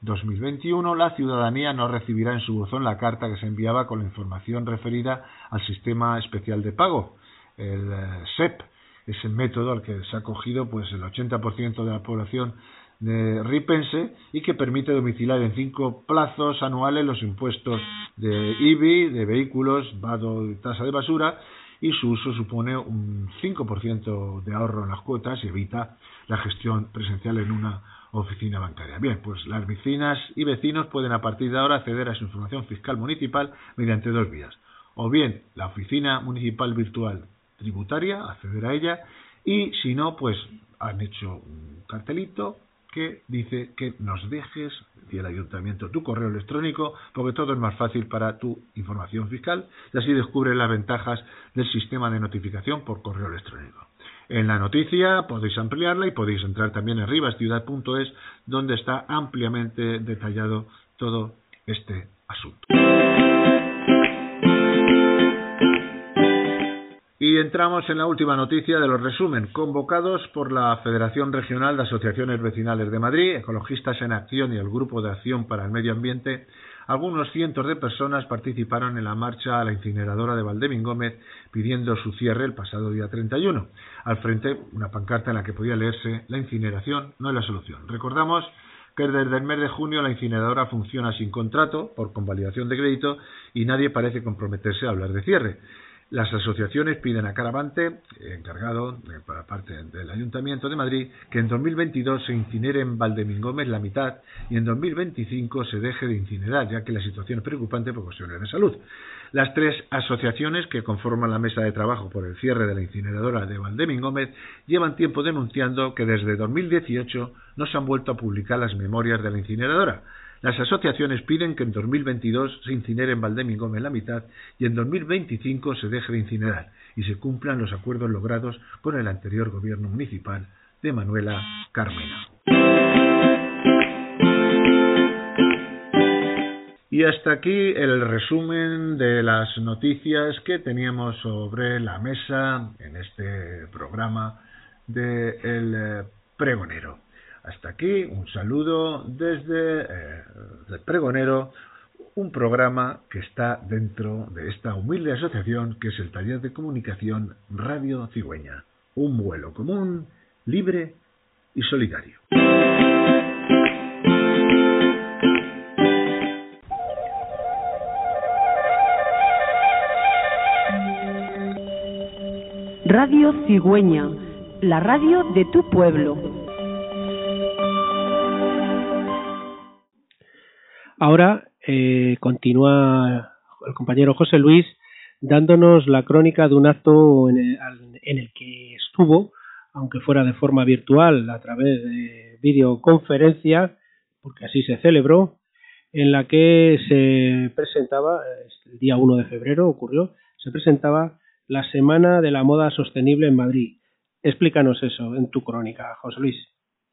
dos mil veintiuno, la ciudadanía no recibirá en su buzón la carta que se enviaba con la información referida al sistema especial de pago, el eh, S E P, ese método al que se ha acogido pues el ochenta por ciento de la población de ripense y que permite domiciliar en cinco plazos anuales los impuestos de I B I, de vehículos, vado y tasa de basura, y su uso supone un cinco por ciento de ahorro en las cuotas y evita la gestión presencial en una oficina bancaria. Bien, pues las vecinas y vecinos pueden a partir de ahora acceder a su información fiscal municipal mediante dos vías. O bien la oficina municipal virtual tributaria, acceder a ella, y si no, pues han hecho un cartelito que dice que nos dejes, y el ayuntamiento, tu correo electrónico, porque todo es más fácil para tu información fiscal, y así descubres las ventajas del sistema de notificación por correo electrónico. En la noticia podéis ampliarla y podéis entrar también en rivasciudad punto es, donde está ampliamente detallado todo este asunto. Y entramos en la última noticia de los resumen. Convocados por la Federación Regional de Asociaciones Vecinales de Madrid, Ecologistas en Acción y el Grupo de Acción para el Medio Ambiente, algunos cientos de personas participaron en la marcha a la incineradora de Valdemín Gómez pidiendo su cierre el pasado día treinta y uno. Al frente, una pancarta en la que podía leerse: la incineración no es la solución. Recordamos que desde el mes de junio la incineradora funciona sin contrato, por convalidación de crédito, y nadie parece comprometerse a hablar de cierre. Las asociaciones piden a Caravante, encargado de, por parte del Ayuntamiento de Madrid, que en dos mil veintidós se incinere en Valdemín Gómez la mitad y en dos mil veinticinco se deje de incinerar, ya que la situación es preocupante por cuestiones de salud. Las tres asociaciones que conforman la mesa de trabajo por el cierre de la incineradora de Valdemín Gómez llevan tiempo denunciando que desde dos mil dieciocho no se han vuelto a publicar las memorias de la incineradora. Las asociaciones piden que en dos mil veintidós se incinere en Valdemín Gómez la mitad y en dos mil veinticinco se deje de incinerar y se cumplan los acuerdos logrados con el anterior gobierno municipal de Manuela Carmena. Y hasta aquí el resumen de las noticias que teníamos sobre la mesa en este programa de El Pregonero. Hasta aquí un saludo desde eh, El Pregonero, un programa que está dentro de esta humilde asociación que es el Taller de Comunicación Radio Cigüeña. Un vuelo común, libre y solidario. Radio Cigüeña, la radio de tu pueblo. Ahora eh, continúa el compañero José Luis dándonos la crónica de un acto en el, en el que estuvo, aunque fuera de forma virtual, a través de videoconferencia, porque así se celebró, en la que se presentaba, el día uno de febrero ocurrió, se presentaba la Semana de la Moda Sostenible en Madrid. Explícanos eso en tu crónica, José Luis.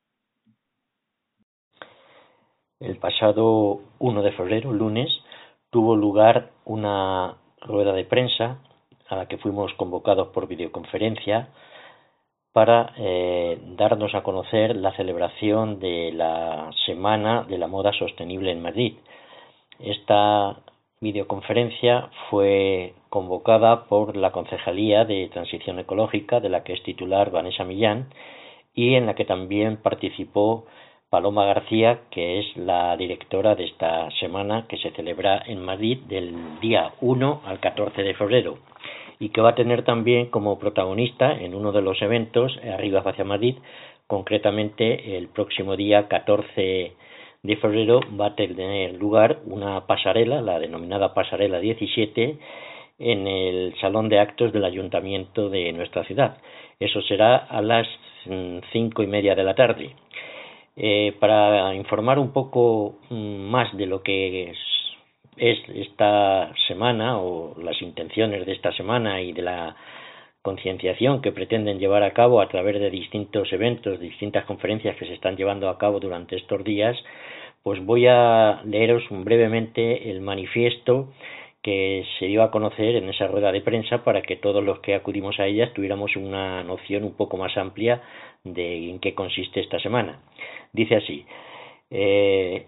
El pasado uno de febrero, lunes, tuvo lugar una rueda de prensa a la que fuimos convocados por videoconferencia para eh, darnos a conocer la celebración de la Semana de la Moda Sostenible en Madrid. Esta videoconferencia fue convocada por la Concejalía de Transición Ecológica, de la que es titular Vanessa Millán, y en la que también participó Paloma García, que es la directora de esta semana que se celebra en Madrid del día uno al catorce de febrero y que va a tener también como protagonista en uno de los eventos Arriba hacia Madrid, concretamente el próximo día catorce de febrero va a tener lugar una pasarela, la denominada Pasarela diecisiete, en el Salón de Actos del Ayuntamiento de nuestra ciudad. Eso será a las cinco y media de la tarde. Eh, para informar un poco más de lo que es, es esta semana o las intenciones de esta semana y de la concienciación que pretenden llevar a cabo a través de distintos eventos, distintas conferencias que se están llevando a cabo durante estos días, pues voy a leeros brevemente el manifiesto que se dio a conocer en esa rueda de prensa para que todos los que acudimos a ella tuviéramos una noción un poco más amplia de en qué consiste esta semana. Dice así: Eh,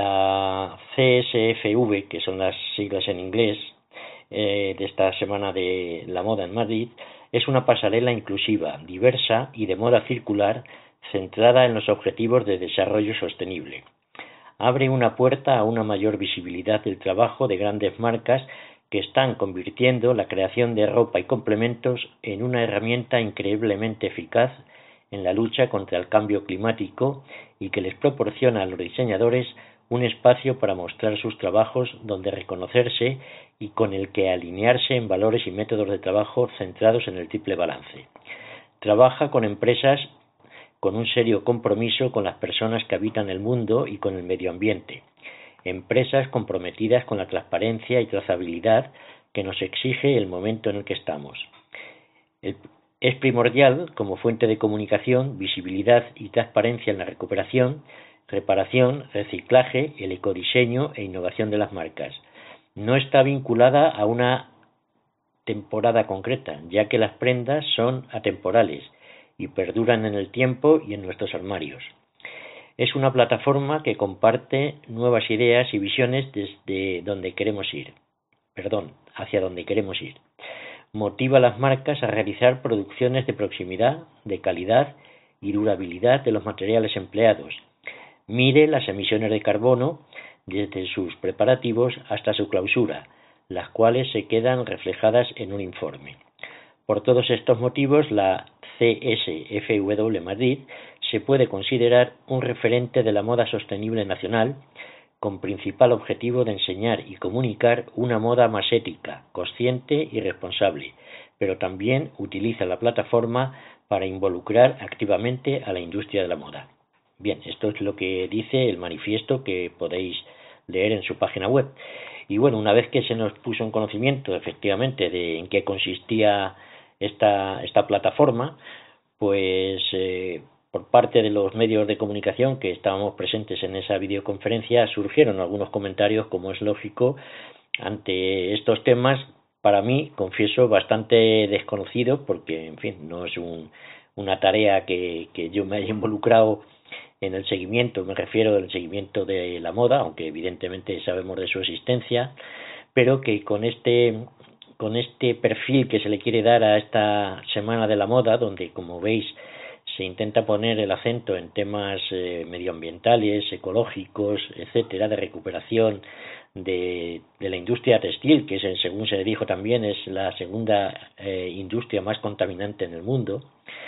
la C S F V, que son las siglas en inglés, eh, de esta Semana de la Moda en Madrid, es una pasarela inclusiva, diversa y de moda circular, centrada en los objetivos de desarrollo sostenible. Abre una puerta a una mayor visibilidad del trabajo de grandes marcas que están convirtiendo la creación de ropa y complementos en una herramienta increíblemente eficaz en la lucha contra el cambio climático y que les proporciona a los diseñadores un espacio para mostrar sus trabajos donde reconocerse y con el que alinearse en valores y métodos de trabajo centrados en el triple balance. Trabaja con empresas con un serio compromiso con las personas que habitan el mundo y con el medio ambiente. Empresas comprometidas con la transparencia y trazabilidad que nos exige el momento en el que estamos. El, es primordial, como fuente de comunicación, visibilidad y transparencia en la recuperación, reparación, reciclaje, el ecodiseño e innovación de las marcas. No está vinculada a una temporada concreta, ya que las prendas son atemporales y perduran en el tiempo y en nuestros armarios. Es una plataforma que comparte nuevas ideas y visiones desde donde queremos ir, perdón, hacia donde queremos ir. Motiva a las marcas a realizar producciones de proximidad, de calidad y durabilidad de los materiales empleados. Mide las emisiones de carbono desde sus preparativos hasta su clausura, las cuales se quedan reflejadas en un informe. Por todos estos motivos, la C S F W Madrid se puede considerar un referente de la moda sostenible nacional, con principal objetivo de enseñar y comunicar una moda más ética, consciente y responsable, pero también utiliza la plataforma para involucrar activamente a la industria de la moda. Bien, esto es lo que dice el manifiesto que podéis leer en su página web. Y bueno, una vez que se nos puso en conocimiento efectivamente de en qué consistía esta, esta plataforma, pues eh, por parte de los medios de comunicación que estábamos presentes en esa videoconferencia surgieron algunos comentarios, como es lógico, ante estos temas, para mí, confieso, bastante desconocido, porque, en fin, no es un, una tarea que, que yo me haya involucrado en el seguimiento, me refiero al seguimiento de la moda, aunque evidentemente sabemos de su existencia, pero que con este con este perfil que se le quiere dar a esta Semana de la Moda, donde, como veis, se intenta poner el acento en temas eh, medioambientales, ecológicos, etcétera, de recuperación de, de la industria textil, que es, según se dijo también, es la segunda eh, industria más contaminante en el mundo.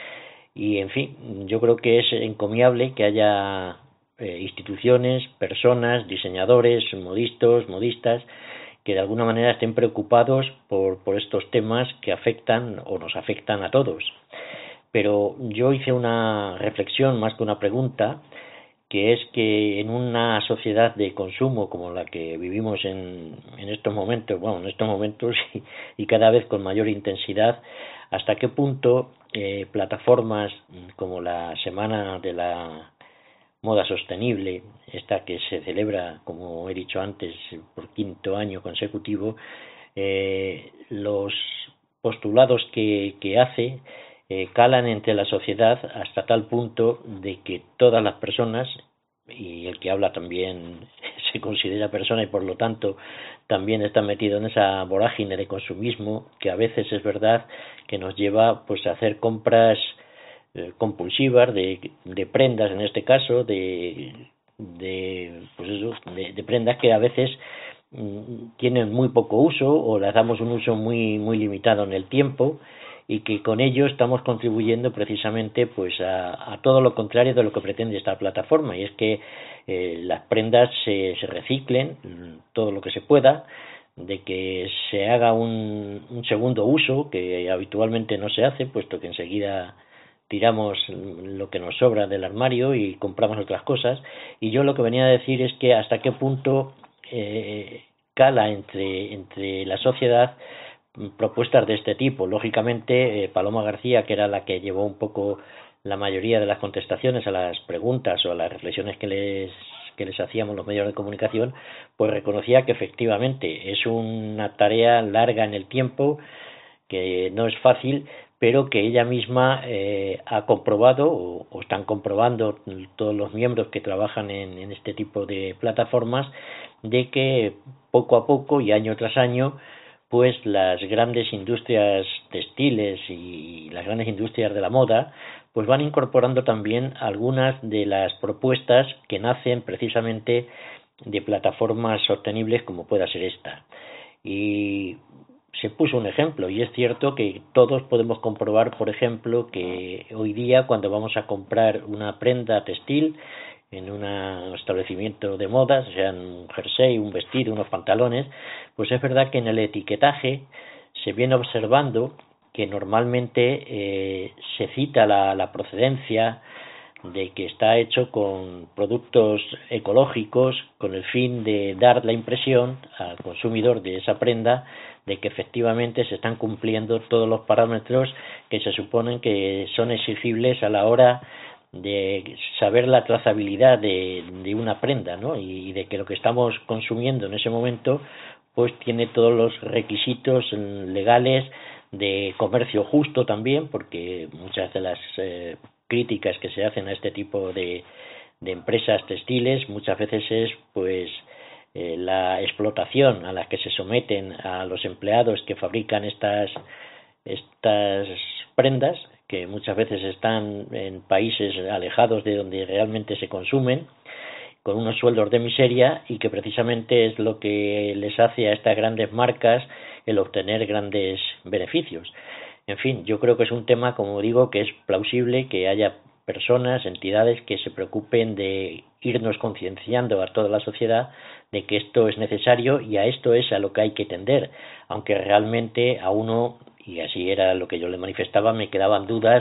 Y, en fin, yo creo que es encomiable que haya eh, instituciones, personas, diseñadores, modistas, modistas, que de alguna manera estén preocupados por, por estos temas que afectan o nos afectan a todos. Pero yo hice una reflexión más que una pregunta, que es que en una sociedad de consumo como la que vivimos en, en estos momentos, bueno, en estos momentos y, y cada vez con mayor intensidad, hasta qué punto eh, plataformas como la Semana de la Moda Sostenible, esta que se celebra, como he dicho antes, por quinto año consecutivo, eh, los postulados que, que hace eh, calan entre la sociedad hasta tal punto de que todas las personas, y el que habla también se considera persona y por lo tanto también está metido en esa vorágine de consumismo que a veces es verdad que nos lleva pues a hacer compras eh, compulsivas de, de prendas, en este caso de de pues eso, de, de prendas que a veces mm, tienen muy poco uso o les damos un uso muy muy limitado en el tiempo, y que con ello estamos contribuyendo precisamente pues a, a todo lo contrario de lo que pretende esta plataforma, y es que eh, las prendas se, se reciclen todo lo que se pueda, de que se haga un, un segundo uso que habitualmente no se hace, puesto que enseguida tiramos lo que nos sobra del armario y compramos otras cosas. Y yo lo que venía a decir es que hasta qué punto eh, cala entre, entre la sociedad propuestas de este tipo. Lógicamente, eh, Paloma García, que era la que llevó un poco la mayoría de las contestaciones a las preguntas o a las reflexiones que les que les hacíamos los medios de comunicación, pues reconocía que efectivamente es una tarea larga en el tiempo, que no es fácil, pero que ella misma eh, ha comprobado o, o están comprobando todos los miembros que trabajan en, en este tipo de plataformas, de que poco a poco y año tras año pues las grandes industrias textiles y las grandes industrias de la moda pues van incorporando también algunas de las propuestas que nacen precisamente de plataformas sostenibles como pueda ser esta. Y se puso un ejemplo, y es cierto que todos podemos comprobar, por ejemplo, que hoy día cuando vamos a comprar una prenda textil en un establecimiento de modas, sea un jersey, un vestido, unos pantalones, pues es verdad que en el etiquetaje se viene observando que normalmente eh, se cita la, la procedencia de que está hecho con productos ecológicos con el fin de dar la impresión al consumidor de esa prenda de que efectivamente se están cumpliendo todos los parámetros que se suponen que son exigibles a la hora de saber la trazabilidad de, de una prenda, ¿no? Y de que lo que estamos consumiendo en ese momento pues tiene todos los requisitos legales de comercio justo también, porque muchas de las eh, críticas que se hacen a este tipo de, de empresas textiles muchas veces es pues eh, la explotación a la que se someten a los empleados que fabrican estas estas prendas, que muchas veces están en países alejados de donde realmente se consumen, con unos sueldos de miseria, y que precisamente es lo que les hace a estas grandes marcas el obtener grandes beneficios. En fin, yo creo que es un tema, como digo, que es plausible que haya personas, entidades que se preocupen de irnos concienciando a toda la sociedad de que esto es necesario, y a esto es a lo que hay que tender, aunque realmente a uno, y así era lo que yo le manifestaba, me quedaban dudas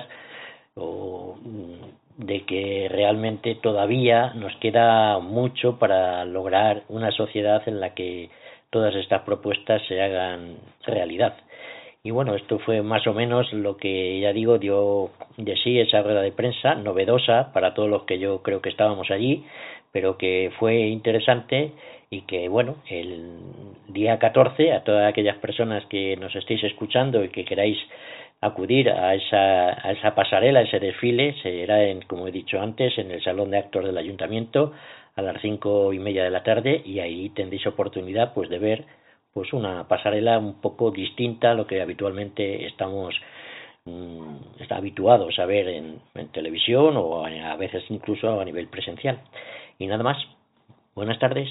o de que realmente todavía nos queda mucho para lograr una sociedad en la que todas estas propuestas se hagan realidad. Y bueno, esto fue más o menos lo que, ya digo, dio de sí esa rueda de prensa, novedosa para todos los que yo creo que estábamos allí, pero que fue interesante, y que bueno, el día catorce, a todas aquellas personas que nos estéis escuchando y que queráis acudir a esa, a esa pasarela, a ese desfile, será, en, como he dicho antes, en el Salón de Actos del Ayuntamiento a las cinco y media de la tarde, y ahí tendréis oportunidad pues de ver pues una pasarela un poco distinta a lo que habitualmente estamos mmm, está habituados a ver en, en televisión, o a, a veces incluso a nivel presencial. Y nada más. Buenas tardes.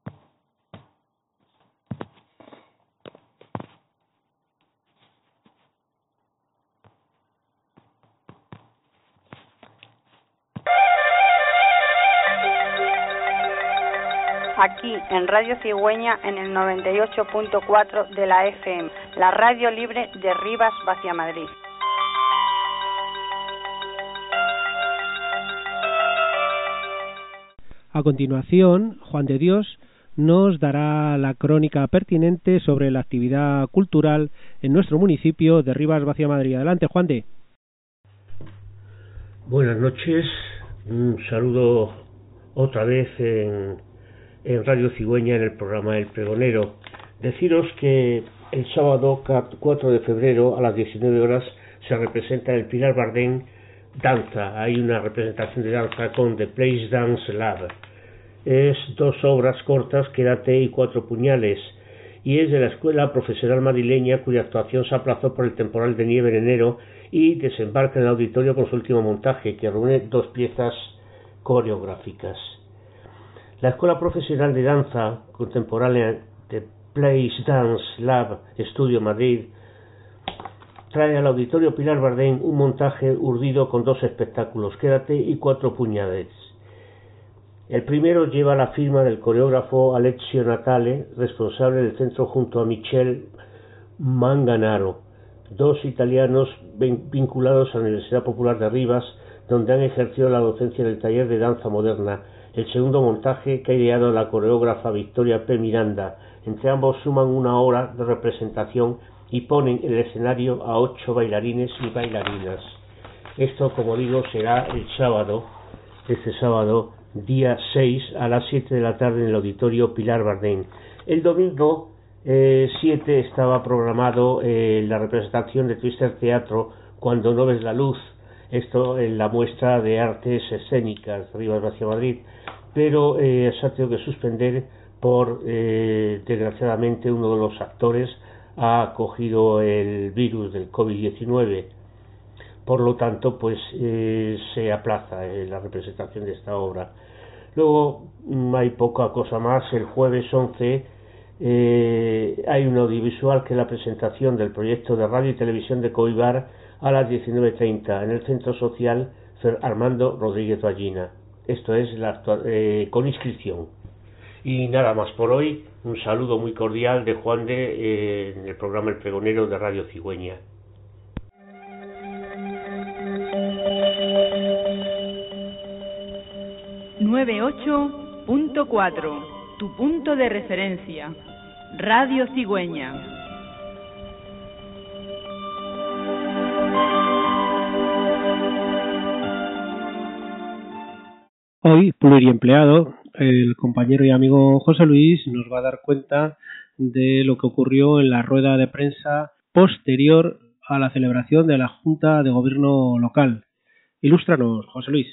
Aquí en Radio Cigüeña en el noventa y ocho punto cuatro de la F M, la radio libre de Rivas hacia Madrid. A continuación, Juan de Dios nos dará la crónica pertinente sobre la actividad cultural en nuestro municipio de Rivas hacia Madrid. Adelante, Juan de. Buenas noches, un saludo otra vez en en Radio Cigüeña en el programa El Pregonero. Deciros que el sábado cuatro de febrero a las diecinueve horas se representa el Pilar Bardén Danza. Hay una representación de danza con The Place Dance Lab. Es dos obras cortas, Quédate y Cuatro Puñales, y es de la Escuela Profesional Madrileña, cuya actuación se aplazó por el temporal de nieve en enero y desembarca en el auditorio con su último montaje, que reúne dos piezas coreográficas. La Escuela Profesional de Danza Contemporánea de Place Dance Lab Estudio Madrid trae al Auditorio Pilar Bardén un montaje urdido con dos espectáculos, Quédate y Cuatro Puñales. El primero lleva la firma del coreógrafo Alessio Natale, responsable del centro, junto a Michel Manganaro, dos italianos vinculados a la Universidad Popular de Rivas, donde han ejercido la docencia en el taller de danza moderna. El segundo montaje, que ha ideado la coreógrafa Victoria P. Miranda. Entre ambos suman una hora de representación y ponen en el escenario a ocho bailarines y bailarinas. Esto, como digo, será el sábado, este sábado, día seis, a las siete de la tarde en el Auditorio Pilar Bardén. El domingo eh, siete estaba programado eh, la representación de Twister Teatro Cuando no ves la luz, esto en la muestra de artes escénicas Rivas Vacia Madrid, pero eh, se ha tenido que suspender por, eh, desgraciadamente, uno de los actores ha cogido el virus del COVID diecinueve. Por lo tanto, pues eh, se aplaza eh, la representación de esta obra. Luego hay poca cosa más. El jueves once eh, hay un audiovisual que es la presentación del proyecto de radio y televisión de Coibar a las diecinueve treinta en el Centro Social Armando Rodríguez Ballina. Esto es la, eh, con inscripción. Y nada más por hoy. Un saludo muy cordial de Juan de eh, en el programa El Pregonero de Radio Cigüeña. noventa y ocho punto cuatro, tu punto de referencia, Radio Cigüeña. Hoy, pluriempleado, el compañero y amigo José Luis nos va a dar cuenta de lo que ocurrió en la rueda de prensa posterior a la celebración de la Junta de Gobierno local. Ilústranos, José Luis.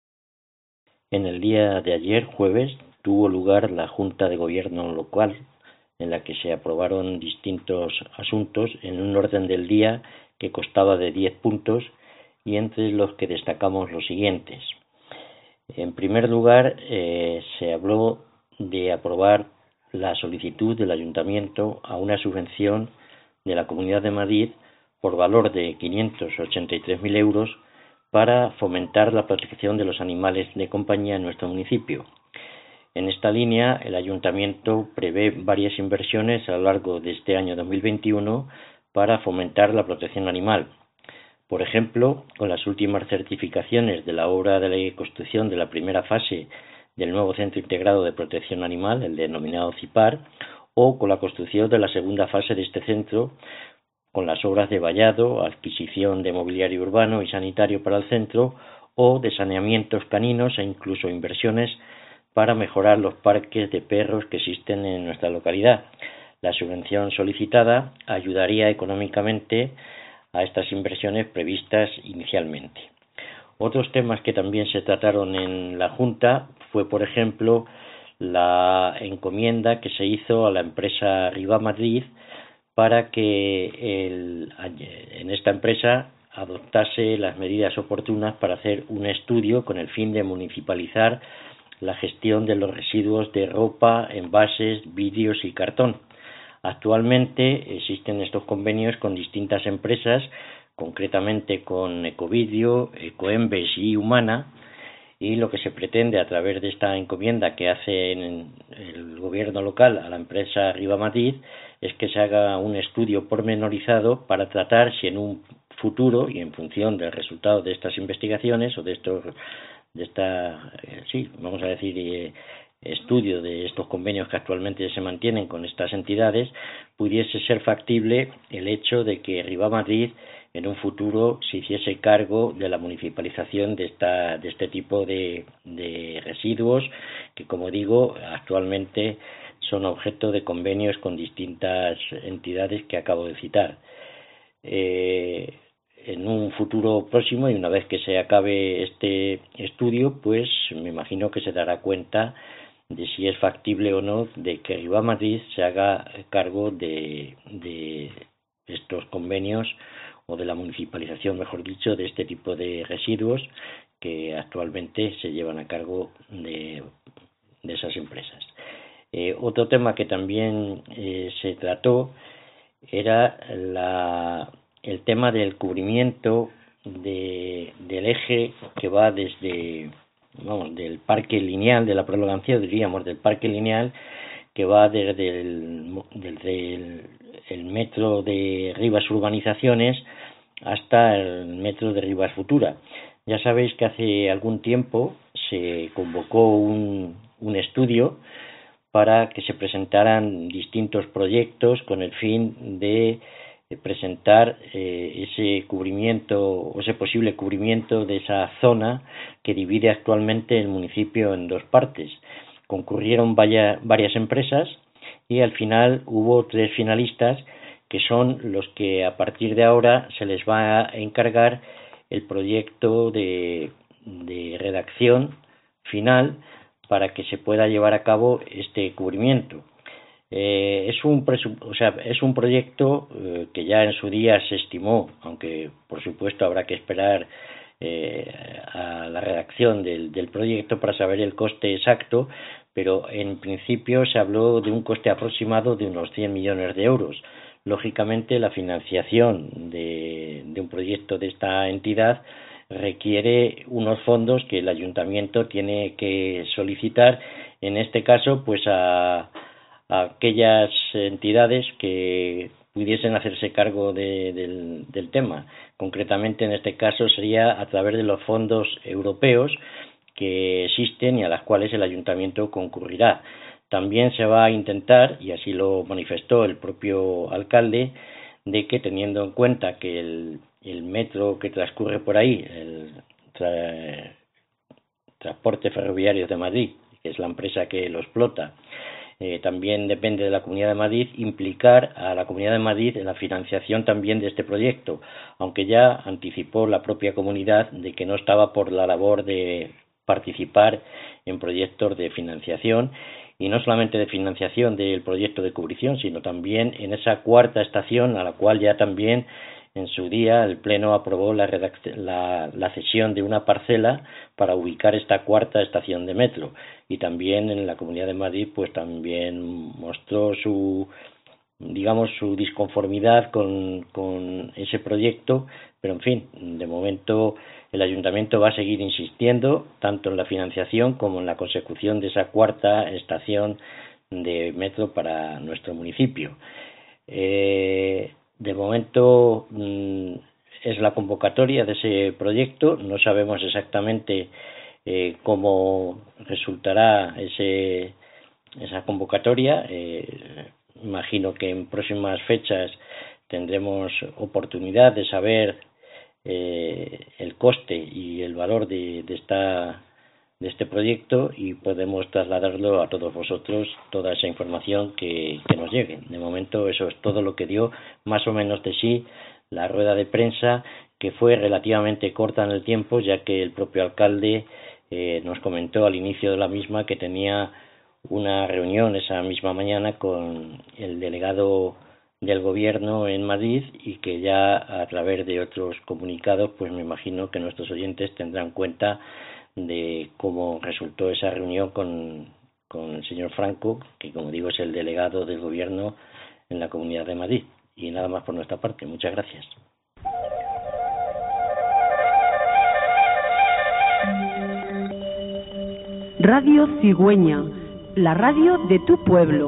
En el día de ayer, jueves, tuvo lugar la Junta de Gobierno local, en la que se aprobaron distintos asuntos en un orden del día que constaba de diez puntos y entre los que destacamos los siguientes. En primer lugar, eh, se habló de aprobar la solicitud del Ayuntamiento a una subvención de la Comunidad de Madrid por valor de quinientos ochenta y tres mil euros para fomentar la protección de los animales de compañía en nuestro municipio. En esta línea, el Ayuntamiento prevé varias inversiones a lo largo de este año dos mil veintiuno para fomentar la protección animal. Por ejemplo, con las últimas certificaciones de la obra de la construcción de la primera fase del nuevo Centro Integrado de Protección Animal, el denominado CIPAR, o con la construcción de la segunda fase de este centro, con las obras de vallado, adquisición de mobiliario urbano y sanitario para el centro, o de saneamientos caninos e incluso inversiones para mejorar los parques de perros que existen en nuestra localidad. La subvención solicitada ayudaría económicamente a estas inversiones previstas inicialmente. Otros temas que también se trataron en la Junta fue, por ejemplo, la encomienda que se hizo a la empresa Riva Madrid para que el, en esta empresa adoptase las medidas oportunas para hacer un estudio con el fin de municipalizar la gestión de los residuos de ropa, envases, vidrios y cartón. Actualmente existen estos convenios con distintas empresas, concretamente con Ecovidrio, Ecoembes y Humana, y lo que se pretende a través de esta encomienda que hace el gobierno local a la empresa Riva Madrid es que se haga un estudio pormenorizado para tratar si en un futuro y en función del resultado de estas investigaciones o de estos, de esta, eh, sí, vamos a decir, eh, estudio de estos convenios que actualmente se mantienen con estas entidades, pudiese ser factible el hecho de que Riva Madrid en un futuro se hiciese cargo de la municipalización de esta de este tipo de, de residuos que, como digo, actualmente son objeto de convenios con distintas entidades que acabo de citar. Eh, en un futuro próximo y una vez que se acabe este estudio, pues me imagino que se dará cuenta de si es factible o no de que Riva Madrid se haga cargo de, de estos convenios o de la municipalización, mejor dicho, de este tipo de residuos que actualmente se llevan a cargo de, de esas empresas. Eh, otro tema que también eh, se trató era la, el tema del cubrimiento de, del eje que va desde, vamos, del parque lineal, de la prolongación, diríamos, del parque lineal que va desde el, desde el, el metro de Rivas Urbanizaciones hasta el metro de Rivas Futura. Ya sabéis que hace algún tiempo se convocó un, un estudio para que se presentaran distintos proyectos con el fin de presentar eh, ese cubrimiento o ese posible cubrimiento de esa zona que divide actualmente el municipio en dos partes. Concurrieron vaya, varias empresas y al final hubo tres finalistas que son los que a partir de ahora se les va a encargar el proyecto de, de redacción final para que se pueda llevar a cabo este cubrimiento. Eh, es un presu- o sea, es un proyecto eh, que ya en su día se estimó, aunque por supuesto habrá que esperar eh, a la redacción del, del proyecto para saber el coste exacto, pero en principio se habló de un coste aproximado de unos cien millones de euros. Lógicamente, la financiación de, de un proyecto de esta entidad requiere unos fondos que el ayuntamiento tiene que solicitar, en este caso, pues a, a aquellas entidades que pudiesen hacerse cargo de, del, del tema. Concretamente, en este caso, sería a través de los fondos europeos que existen y a las cuales el ayuntamiento concurrirá. También se va a intentar, y así lo manifestó el propio alcalde, de que teniendo en cuenta que el, el metro que transcurre por ahí, el tra, Transporte Ferroviario de Madrid, que es la empresa que lo explota, eh, también depende de la Comunidad de Madrid, implicar a la Comunidad de Madrid en la financiación también de este proyecto, aunque ya anticipó la propia comunidad de que no estaba por la labor de participar en proyectos de financiación, y no solamente de financiación del proyecto de cubrición, sino también en esa cuarta estación a la cual ya también en su día el Pleno aprobó la, la, la cesión de una parcela para ubicar esta cuarta estación de metro, y también en la Comunidad de Madrid pues también mostró su digamos su disconformidad con, con ese proyecto, pero en fin, de momento el ayuntamiento va a seguir insistiendo tanto en la financiación como en la consecución de esa cuarta estación de metro para nuestro municipio. Eh, de momento mmm, es la convocatoria de ese proyecto, no sabemos exactamente eh, cómo resultará ese, esa convocatoria. Eh, imagino que en próximas fechas tendremos oportunidad de saber Eh, el coste y el valor de, de esta de este proyecto, y podemos trasladarlo a todos vosotros toda esa información que, que nos llegue. De momento eso es todo lo que dio más o menos de sí la rueda de prensa, que fue relativamente corta en el tiempo, ya que el propio alcalde eh, nos comentó al inicio de la misma que tenía una reunión esa misma mañana con el delegado del gobierno en Madrid, y que ya a través de otros comunicados pues me imagino que nuestros oyentes tendrán cuenta de cómo resultó esa reunión con, con el señor Franco, que como digo es el delegado del gobierno en la Comunidad de Madrid. Y nada más por nuestra parte, muchas gracias. Radio Cigüeña, la radio de tu pueblo.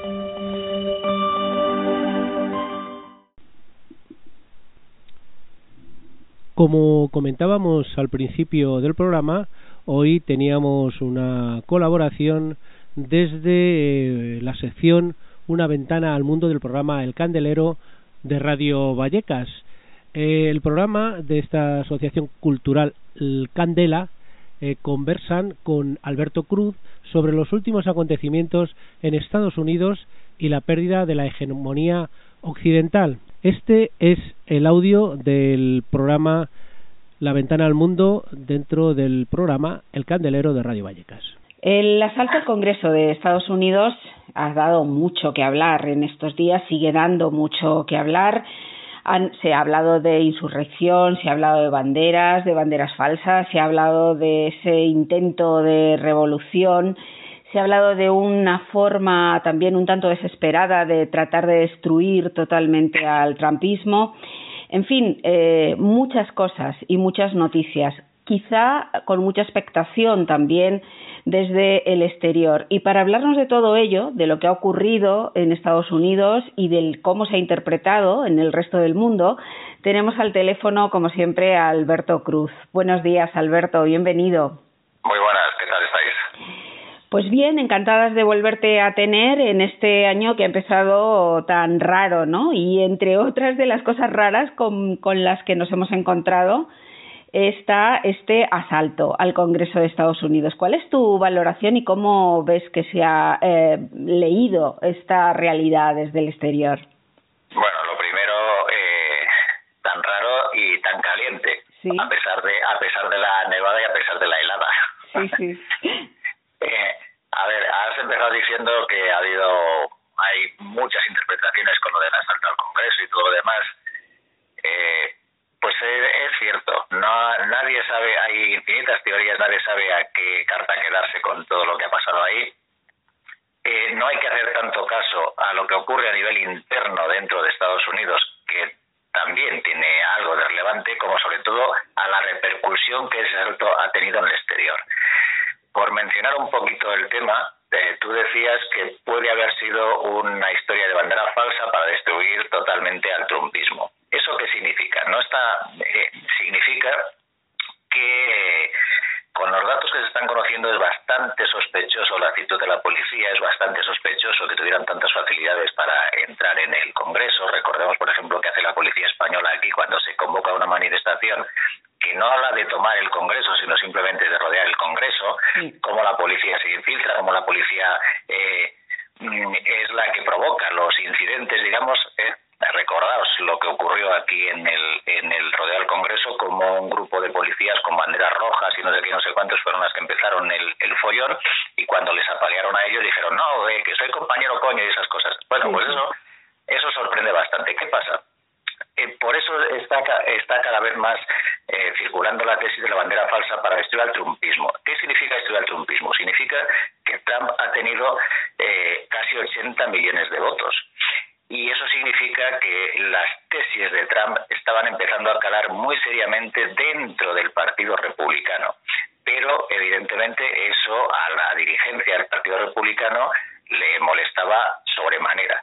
Como comentábamos al principio del programa, hoy teníamos una colaboración desde la sección Una ventana al mundo del programa El Candelero de Radio Vallecas. El programa de esta asociación cultural El Candela eh, conversan con Alberto Cruz sobre los últimos acontecimientos en Estados Unidos y la pérdida de la hegemonía occidental. Este es el audio del programa La Ventana al Mundo dentro del programa El Candelero de Radio Vallecas. El asalto al Congreso de Estados Unidos ha dado mucho que hablar en estos días, sigue dando mucho que hablar. Han, se ha hablado de insurrección, se ha hablado de banderas, de banderas falsas, se ha hablado de ese intento de revolución. Se ha hablado de una forma también un tanto desesperada de tratar de destruir totalmente al trumpismo. En fin, eh, muchas cosas y muchas noticias, quizá con mucha expectación también desde el exterior. Y para hablarnos de todo ello, de lo que ha ocurrido en Estados Unidos y de cómo se ha interpretado en el resto del mundo, tenemos al teléfono, como siempre, a Alberto Cruz. Buenos días, Alberto, bienvenido. Muy buenas, ¿qué tal estáis? Pues bien, encantadas de volverte a tener en este año que ha empezado tan raro, ¿no? Y entre otras de las cosas raras con, con las que nos hemos encontrado está este asalto al Congreso de Estados Unidos. ¿Cuál es tu valoración y cómo ves que se ha eh, leído esta realidad desde el exterior? Bueno, lo Sí. A pesar de a pesar de la nevada y a pesar de la helada. Sí, sí. eh, a ver, has empezado diciendo que ha habido hay muchas interpretaciones con lo del asalto al Congreso y todo lo demás. Eh, pues es, es cierto, no nadie sabe, hay infinitas teorías, nadie sabe a qué carta quedarse con todo lo que ha pasado ahí. Eh, no hay que hacer tanto caso a lo que ocurre a nivel interno dentro de Estados Unidos, que también tiene algo de relevante, como sobre todo a la repercusión que ese asalto ha tenido en el exterior. Por mencionar un poquito el tema, eh, tú decías que puede haber sido una historia de bandera falsa para destruir totalmente al trumpismo. ¿Eso qué significa? No está eh, significa que con los datos que se están conociendo es bastante sospechoso la actitud de la policía, es bastante sospechoso que tuvieran tantas facilidades para entrar en el Congreso. Recordemos, por ejemplo, que hace la policía española aquí cuando se convoca una manifestación que no habla de tomar el Congreso, sino simplemente de rodear el Congreso, sí. Cómo la policía se infiltra, cómo la policía eh, es la que provoca los incidentes, digamos. Eh, Recordaos lo que ocurrió aquí en el en el rodeo del Congreso, como un grupo de policías con banderas rojas y no sé qué, no sé cuántos fueron las que empezaron el, el follón, y cuando les apalearon a ellos dijeron, no, eh, que soy compañero coño y esas cosas. Bueno, pues eso eso sorprende bastante. ¿Qué pasa? Eh, por eso está está cada vez más eh, circulando la tesis de la bandera falsa para destruir al trumpismo. ¿Qué significa destruir al trumpismo? Significa que Trump ha tenido eh, casi ochenta millones de votos. Y eso significa que las tesis de Trump estaban empezando a calar muy seriamente dentro del Partido Republicano. Pero, evidentemente, eso a la dirigencia del Partido Republicano le molestaba sobremanera.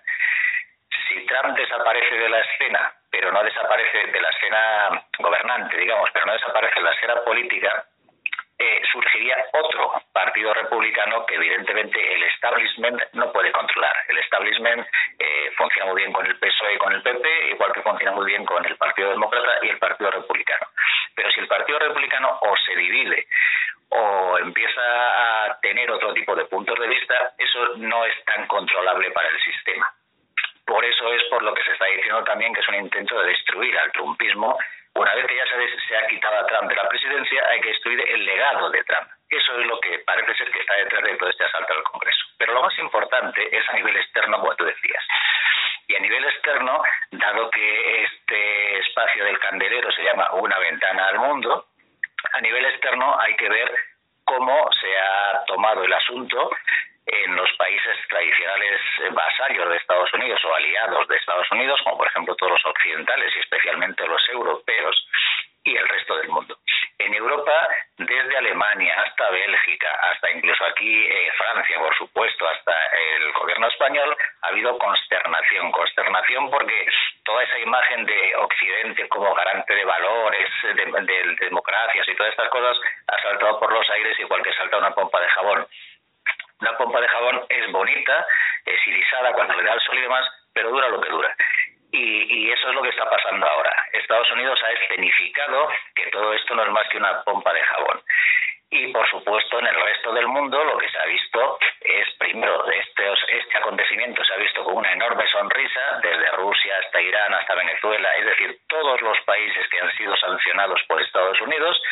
Si Trump desaparece de la escena, pero no desaparece de la escena gobernante, digamos, pero no desaparece de la escena política, Eh, surgiría otro partido republicano que evidentemente el establishment no puede controlar. El establishment eh, funciona muy bien con el P S O E y con el P P, igual que funciona muy bien con el Partido Demócrata y el Partido Republicano. Pero si el Partido Republicano o se divide o empieza a tener otro tipo de puntos de vista, eso no es tan controlable para el sistema. Por eso es por lo que se está diciendo también que es un intento de destruir al trumpismo. Una vez que ya se, se ha quitado a Trump de la presidencia, hay que destruir el legado de Trump. Eso es lo que parece ser que está detrás de todo este asalto al Congreso. Pero lo más importante es a nivel externo, como tú decías. Y a nivel externo, dado que este espacio del Candelero se llama Una ventana al mundo, a nivel externo hay que ver cómo se ha tomado el asunto en los países tradicionales vasallos de Estados Unidos o aliados de Estados Unidos, como por ejemplo todos los occidentales y especialmente los europeos y el resto del mundo. En Europa, desde Alemania hasta Bélgica, hasta incluso aquí eh, Francia, por supuesto, hasta el gobierno español, ha habido consternación. Consternación porque toda esa imagen de Occidente como garante de valores, de, de, de democracias y todas estas cosas ha saltado por los aires igual que salta una pompa de jabón. Una pompa de jabón es bonita, es irisada cuando le da el sol y demás, pero dura lo que dura. Y, y eso es lo que está pasando ahora. Estados Unidos ha escenificado que todo esto no es más que una pompa de jabón. Y, por supuesto, en el resto del mundo lo que se ha visto es, primero, este, este acontecimiento se ha visto con una enorme sonrisa, desde Rusia hasta Irán, hasta Venezuela, es decir, todos los países que han sido sancionados por Estados Unidos,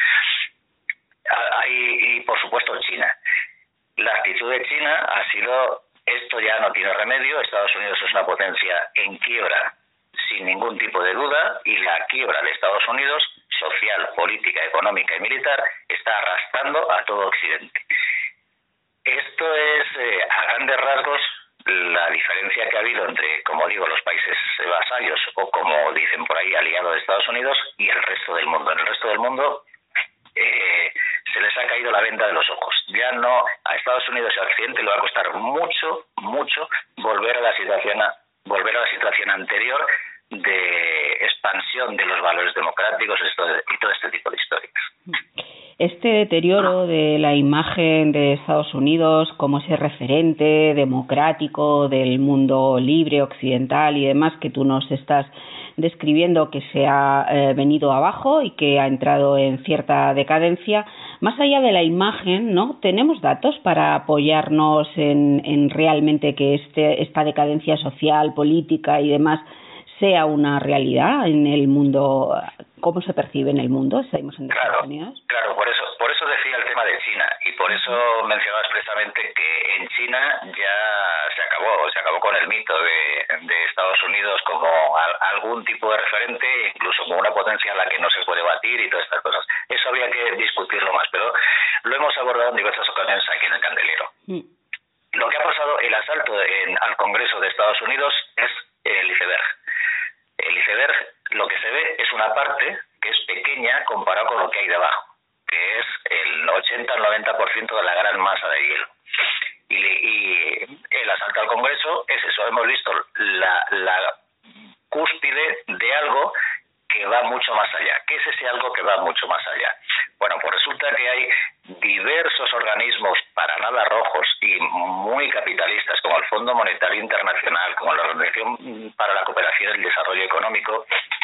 y, y por supuesto, China. La actitud de China ha sido, esto ya no tiene remedio, Estados Unidos es una potencia en quiebra sin ningún tipo de duda, y la quiebra de Estados Unidos, social, política, económica y militar, está arrastrando a todo Occidente. Esto es, eh, a grandes rasgos, la diferencia que ha habido entre, como digo, los países vasallos o, como dicen por ahí, aliados de Estados Unidos y el resto del mundo. En el resto del mundo eh, se les ha caído la venda de los ojos. Ya no, a Estados Unidos y a Occidente le va a costar mucho, mucho volver a la situación, volver a la situación anterior de expansión de los valores democráticos y todo este tipo de historias. Este deterioro de la imagen de Estados Unidos como ese referente democrático del mundo libre, occidental y demás que tú nos estás describiendo, que se ha eh, venido abajo y que ha entrado en cierta decadencia, más allá de la imagen, ¿no? ¿Tenemos datos para apoyarnos en, en realmente que este, esta decadencia social, política y demás sea una realidad en el mundo cómo se percibe en el mundo. Seguimos en claro, Estados Unidos. Claro, por eso, por eso decía el tema de China, y por eso mencionaba expresamente que en China ya se acabó, se acabó con el mito de, de Estados Unidos como a, algún tipo de referente, incluso como una potencia a la que no se puede batir y todas estas cosas. Eso habría que discutirlo más, pero lo hemos abordado en diversas ocasiones aquí en el Candelero. Mm. Lo que ha pasado, el asalto en, al Congreso de Estados Unidos es el iceberg. El iceberg, lo que se ve es una parte que es pequeña comparado con lo que hay debajo, que es el ochenta al noventa por ciento de la gran masa de hielo. Y, y el asalto al Congreso es eso, hemos visto la, la cúspide de algo que va mucho más allá. ¿Qué es ese algo que va mucho más allá? Bueno, pues resulta que hay diversos organismos para nada rojos y muy capitalistas, como el Fondo Monetario Internacional, como la Organización para la Cooperación y el Desarrollo Económico,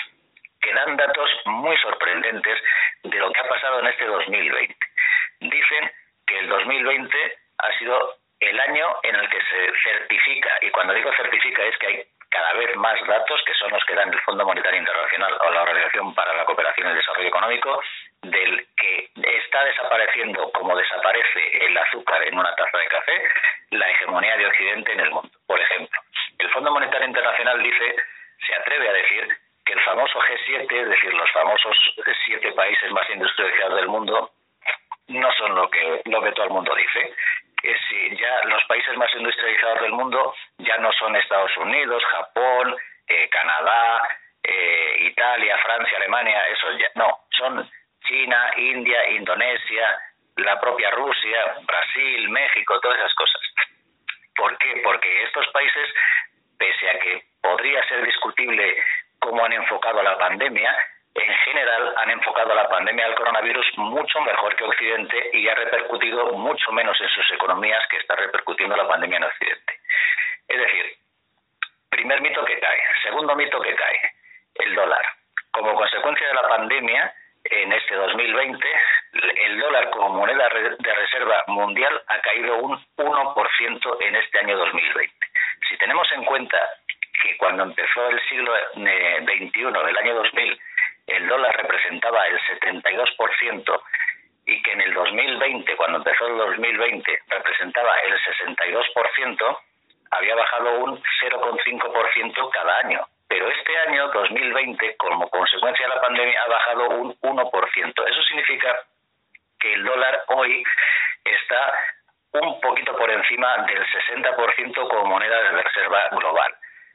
que dan datos muy sorprendentes de lo que ha pasado en este dos mil veinte. Dicen que el dos mil veinte ha sido el año en el que se certifica, y cuando digo certifica es que hay cada vez más datos, que son los que dan el Fondo Monetario Internacional o la Organización para la Cooperación y el Desarrollo Económico, del que está desapareciendo, como desaparece el azúcar en una taza de café, la hegemonía de Occidente en el mundo. Por ejemplo, el Fondo Monetario Internacional dice, se atreve a decir, que el famoso G siete, es decir, los famosos siete países más industrializados del mundo, no son lo que, lo que todo el mundo dice. Es si ya los países más industrializados del mundo ya no son Estados Unidos, Japón, eh, Canadá, eh, Italia, Francia, Alemania, eso ya no, son China, India, Indonesia, la propia Rusia, Brasil, México, todas esas cosas. ¿Por qué? Porque estos países, pese a que podría ser discutible cómo han enfocado la pandemia, en general han enfocado la pandemia del coronavirus mucho mejor que Occidente y ha repercutido mucho menos en sus economías que está repercutiendo la pandemia en Occidente. Es decir, primer mito que cae. Segundo mito que cae, el dólar. Como consecuencia de la pandemia, en este dos mil veinte, el dólar como moneda de reserva mundial ha caído un uno por ciento en este año dos mil veinte. Si tenemos en cuenta que cuando empezó el siglo veintiuno, el año dos mil, el dólar representaba el setenta y dos por ciento y que en el dos mil veinte, cuando empezó el dos mil veinte, representaba el sesenta y dos por ciento, había bajado un cero coma cinco por ciento cada año. Pero este año, dos mil veinte, como consecuencia de la pandemia, ha bajado un uno por ciento. Eso significa que el dólar hoy está un poquito por encima del sesenta por ciento como moneda de reserva global.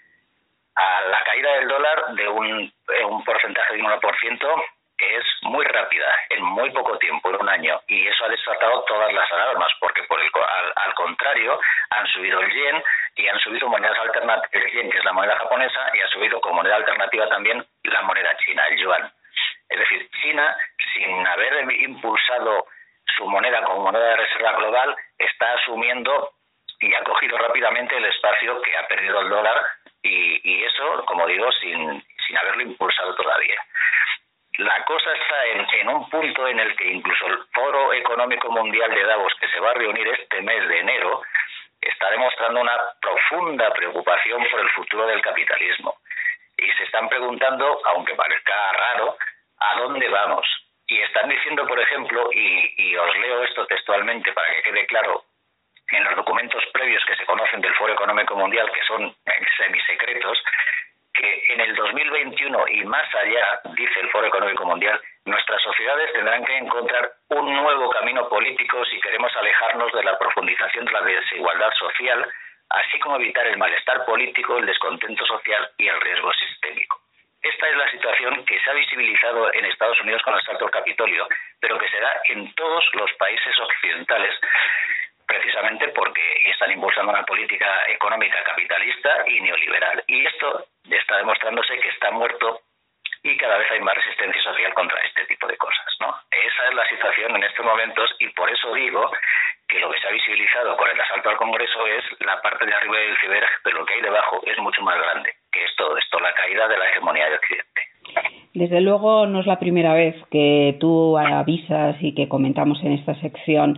A la caída del dólar de un, un porcentaje de un uno por ciento es muy rápida, en muy poco tiempo, en un año, y eso ha desatado todas las alarmas, porque por el, al, al contrario han subido el yen y han subido monedas alternativas, el yen, que es la moneda japonesa, y ha subido como moneda alternativa también la moneda china, el yuan. Es decir, China, sin haber impulsado su moneda como moneda de reserva global, está asumiendo y ha cogido rápidamente el espacio que ha perdido el dólar, y, y eso, como digo, sin, sin haberlo impulsado todavía. La cosa está en, en un punto en el que incluso el Foro Económico Mundial de Davos, que se va a reunir este mes de enero, está demostrando una profunda preocupación por el futuro del capitalismo. Y se están preguntando, aunque parezca raro, ¿a dónde vamos? Y están diciendo, por ejemplo, y, y os leo esto textualmente para que quede claro, en los documentos previos que se conocen del Foro Económico Mundial, que son semisecretos, que en el dos mil veintiuno y más allá, dice el Foro Económico Mundial, nuestras sociedades tendrán que encontrar un nuevo camino político si queremos alejarnos de la profundización de la desigualdad social, así como evitar el malestar político, el descontento social y el riesgo sistémico. Esta es la situación que se ha visibilizado en Estados Unidos con el asalto al Capitolio, pero que se da en todos los países occidentales, precisamente porque están impulsando una política económica capitalista y neoliberal. Y esto está demostrándose que está muerto y cada vez hay más resistencia social contra este tipo de cosas, ¿no? Esa es la situación en estos momentos y por eso digo que lo que se ha visibilizado con el asalto al Congreso es la parte de arriba del iceberg, pero lo que hay debajo es mucho más grande, que es todo esto, la caída de la hegemonía de Occidente. Desde luego no es la primera vez que tú avisas y que comentamos en esta sección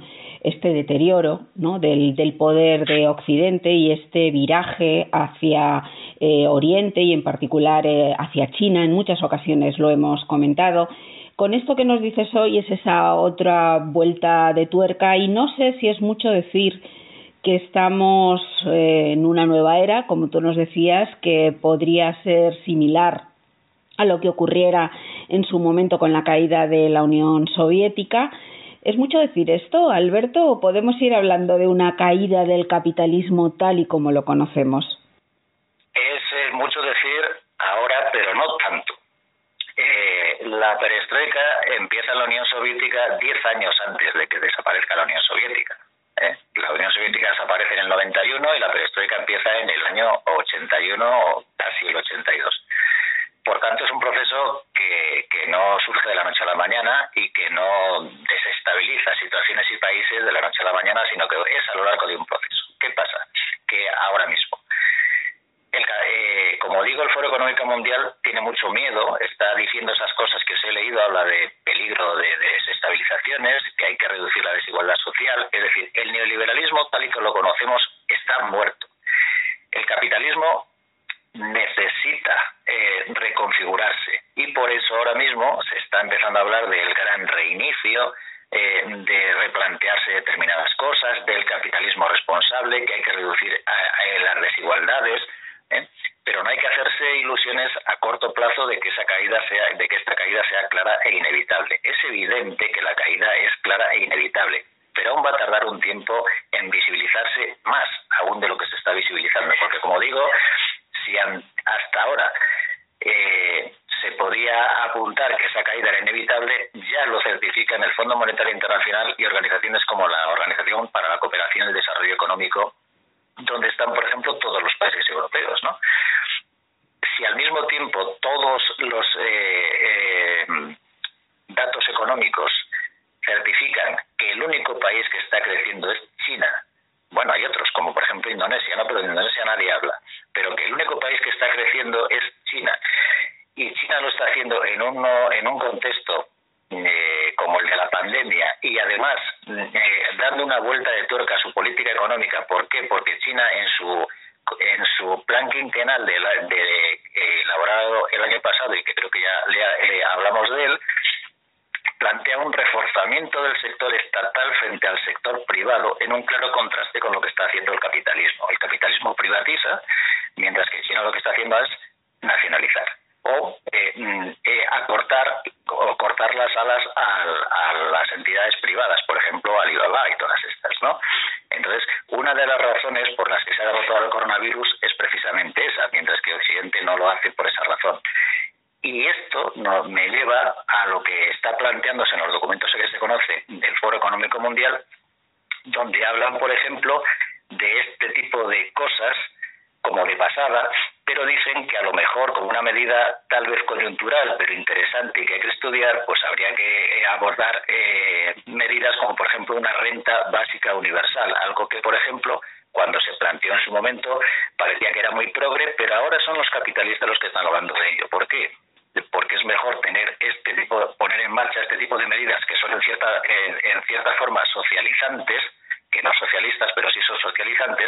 este deterioro, ¿no?, del, del poder de Occidente y este viraje hacia eh, Oriente y en particular eh, hacia China. En muchas ocasiones lo hemos comentado. Con esto que nos dices hoy es esa otra vuelta de tuerca y no sé si es mucho decir que estamos eh, en una nueva era, como tú nos decías, que podría ser similar a lo que ocurriera en su momento con la caída de la Unión Soviética. ¿Es mucho decir esto, Alberto, o podemos ir hablando de una caída del capitalismo tal y como lo conocemos? Es eh, mucho decir ahora, pero no tanto. Eh, la perestroika empieza en la Unión Soviética diez años antes de que desaparezca la Unión Soviética. ¿eh? La Unión Soviética desaparece en el noventa y uno y la perestroika empieza en el año ochenta y uno o casi el ochenta y dos. Por tanto, es un proceso que, que no surge de la noche a la mañana y que no desestabiliza situaciones y países de la noche a la mañana, sino que es a lo largo de un proceso. ¿Qué pasa? Que ahora mismo, el, eh, como digo, el Foro Económico Mundial tiene mucho miedo, está diciendo esas cosas que os he leído, habla de peligro de, de desestabilizaciones, que hay que reducir la desigualdad social. Es decir, el neoliberalismo, tal y como lo conocemos, está muerto. El capitalismo necesita eh, reconfigurarse y por eso ahora mismo se está empezando a hablar del gran reinicio, eh, de replantearse determinadas cosas, del capitalismo responsable, que hay que reducir a, a las desigualdades, ¿eh? Pero no hay que hacerse ilusiones a corto plazo de que esa caída sea, de que esta caída sea clara e inevitable. Es evidente que la caída es clara e inevitable, pero aún va a tardar un tiempo en visibilizarse más aún de lo que se está visibilizando, porque como digo, si hasta ahora eh, se podía apuntar que esa caída era inevitable, ya lo certifican el Fondo Monetario Internacional y organizaciones como la Organización para la Cooperación y el Desarrollo Económico, donde están, por ejemplo, todos los países europeos, ¿no? Si al mismo tiempo todos los eh, eh, datos económicos certifican que el único país que está creciendo es China, bueno, hay otros, como por ejemplo Indonesia, no, pero de Indonesia nadie habla, pero que el único país que está creciendo es China, y China lo está haciendo en, uno, en un contexto eh, como el de la pandemia, y además eh, dando una vuelta de tuerca a su política económica. ¿Por qué? Porque China en su en su plan quinquenal de, la, de eh, elaborado el año pasado, y que creo que ya le, eh, hablamos de él, plantea un reforzamiento del sector estatal frente al sector privado en un claro contraste con lo que está haciendo el capitalismo. El capitalismo privatiza, mientras que China lo que está haciendo es nacionalizar o eh, eh, acortar o cortar las alas a, a las entidades privadas, por ejemplo Alibaba y todas estas, ¿no? Entonces, una de las razones por las que se ha derrotado el coronavirus es precisamente esa, mientras que Occidente no lo hace por esa razón. Y esto no, me lleva a lo que está planteándose en los documentos que se conoce del Foro Económico Mundial, donde hablan, por ejemplo, de este tipo de cosas como de pasada, pero dicen que a lo mejor como una medida tal vez coyuntural, pero interesante y que hay que estudiar, pues habría que abordar eh, medidas como, por ejemplo, una renta básica universal, algo que, por ejemplo, cuando se planteó en su momento parecía que era muy progre, pero ahora son los capitalistas los que están hablando de ello. ¿Por qué? Porque es mejor tener este tipo, poner en marcha este tipo de medidas que son en cierta, en, en cierta forma socializantes, que no socialistas, pero sí son socializantes,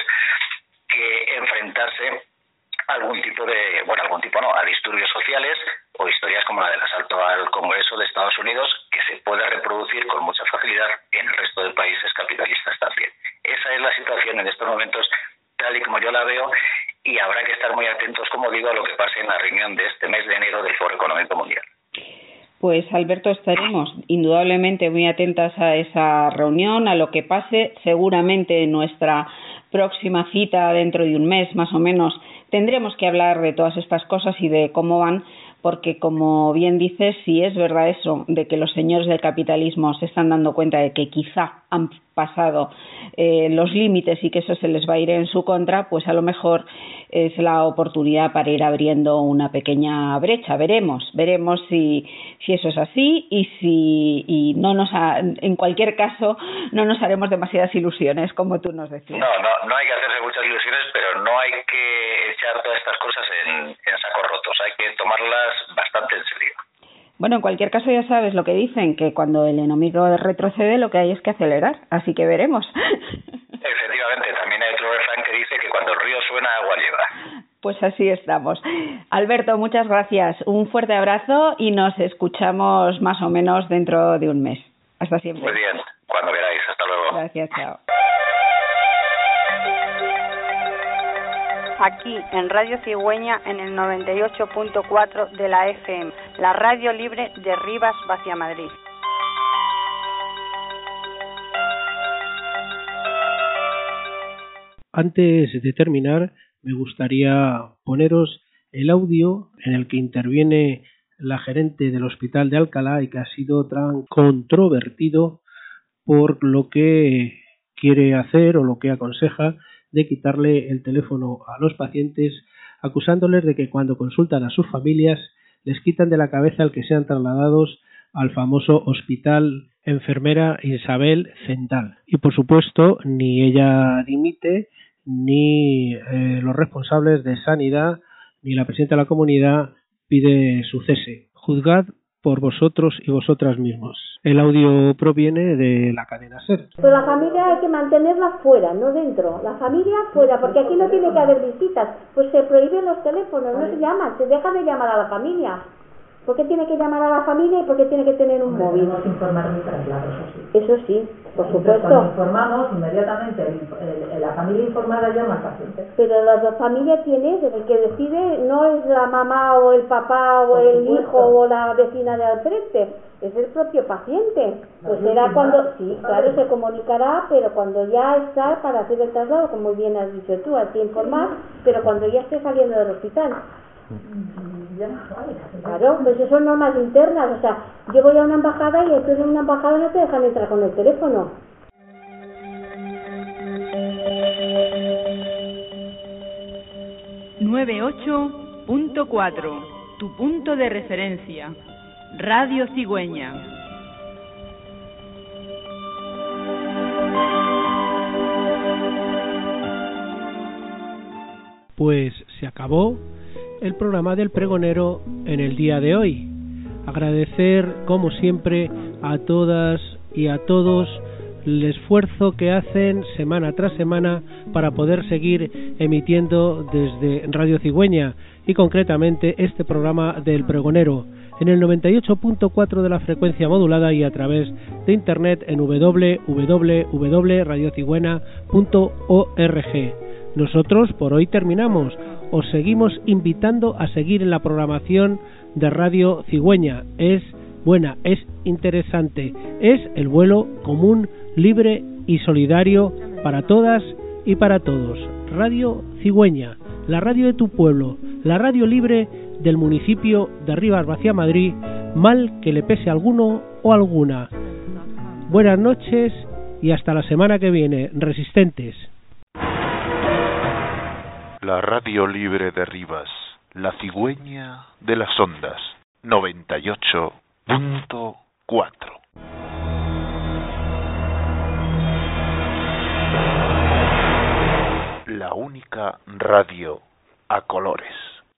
que enfrentarse a algún tipo de, bueno, algún tipo no, a disturbios sociales o historias como la del asalto al Congreso de Estados Unidos, que se puede reproducir con mucha facilidad en el resto de países capitalistas también. Esa es la situación en estos momentos, tal y como yo la veo, y habrá que estar muy atentos, como digo, a lo que pase en la reunión de este mes de enero del Foro Económico Mundial. Pues, Alberto, estaremos indudablemente muy atentas a esa reunión, a lo que pase. Seguramente en nuestra próxima cita, dentro de un mes más o menos, tendremos que hablar de todas estas cosas y de cómo van, porque, como bien dices, si es verdad eso, de que los señores del capitalismo se están dando cuenta de que quizá han pasado eh, los límites y que eso se les va a ir en su contra, pues a lo mejor es la oportunidad para ir abriendo una pequeña brecha. Veremos, veremos si, si eso es así y si y no nos ha, en cualquier caso no nos haremos demasiadas ilusiones, como tú nos decías. No, no, no hay que hacerse muchas ilusiones, pero no hay que echar todas estas cosas en, en sacos rotos, hay que tomarlas bastante en serio. Bueno, en cualquier caso ya sabes lo que dicen, que cuando el enemigo retrocede lo que hay es que acelerar, así que veremos. Efectivamente, también hay otro refrán que dice que cuando el río suena, agua lleva. Pues así estamos. Alberto, muchas gracias. Un fuerte abrazo y nos escuchamos más o menos dentro de un mes. Hasta siempre. Muy bien, cuando queráis. Hasta luego. Gracias, chao. Aquí en Radio Cigüeña en el noventa y ocho punto cuatro de la F M, la radio libre de Rivas hacia Madrid. Antes de terminar, me gustaría poneros el audio en el que interviene la gerente del Hospital de Alcalá y que ha sido tan controvertido por lo que quiere hacer o lo que aconseja de quitarle el teléfono a los pacientes, acusándoles de que cuando consultan a sus familias les quitan de la cabeza al que sean trasladados al famoso Hospital Enfermera Isabel Cental. Y por supuesto, ni ella dimite, ni eh, los responsables de sanidad, ni la presidenta de la comunidad pide su cese. Juzgad por vosotros y vosotras mismos. El audio proviene de la cadena SER. Pero la familia hay que mantenerla fuera, no dentro. La familia fuera, porque aquí no tiene que haber visitas. Pues se prohíben los teléfonos, no se llaman, se deja de llamar a la familia. ¿Por qué tiene que llamar a la familia y por qué tiene que tener un móvil? Tenemos que informar de traslado, eso sí. Eso sí, por supuesto. Cuando informamos, inmediatamente el, el, la familia informada llama al paciente. Pero la, la familia tiene, el que decide no es la mamá o el papá o por el supuesto. Hijo o la vecina de al frente, es el propio paciente. Pues será cuando, sí, claro, se comunicará, pero cuando ya está para hacer el traslado, como bien has dicho tú, hay que informar, pero cuando ya esté saliendo del hospital. Claro, pues eso son normas internas, o sea, yo voy a una embajada y entonces en una embajada no te dejan entrar con el teléfono. noventa y ocho punto cuatro, tu punto de referencia, Radio Cigüeña. Pues se acabó el programa del pregonero en el día de hoy. Agradecer como siempre a todas y a todos el esfuerzo que hacen semana tras semana para poder seguir emitiendo desde Radio Cigüeña y concretamente este programa del pregonero en el noventa y ocho punto cuatro de la frecuencia modulada y a través de internet en doble u doble u doble punto radio cigüeña punto org. Nosotros por hoy terminamos. Os seguimos invitando a seguir en la programación de Radio Cigüeña. Es buena, es interesante, es el vuelo común, libre y solidario para todas y para todos. Radio Cigüeña, la radio de tu pueblo, la radio libre del municipio de Rivas hacia Madrid, mal que le pese a alguno o alguna. Buenas noches y hasta la semana que viene, resistentes. La radio libre de Rivas, la cigüeña de las ondas, noventa y ocho punto cuatro. La única radio a colores.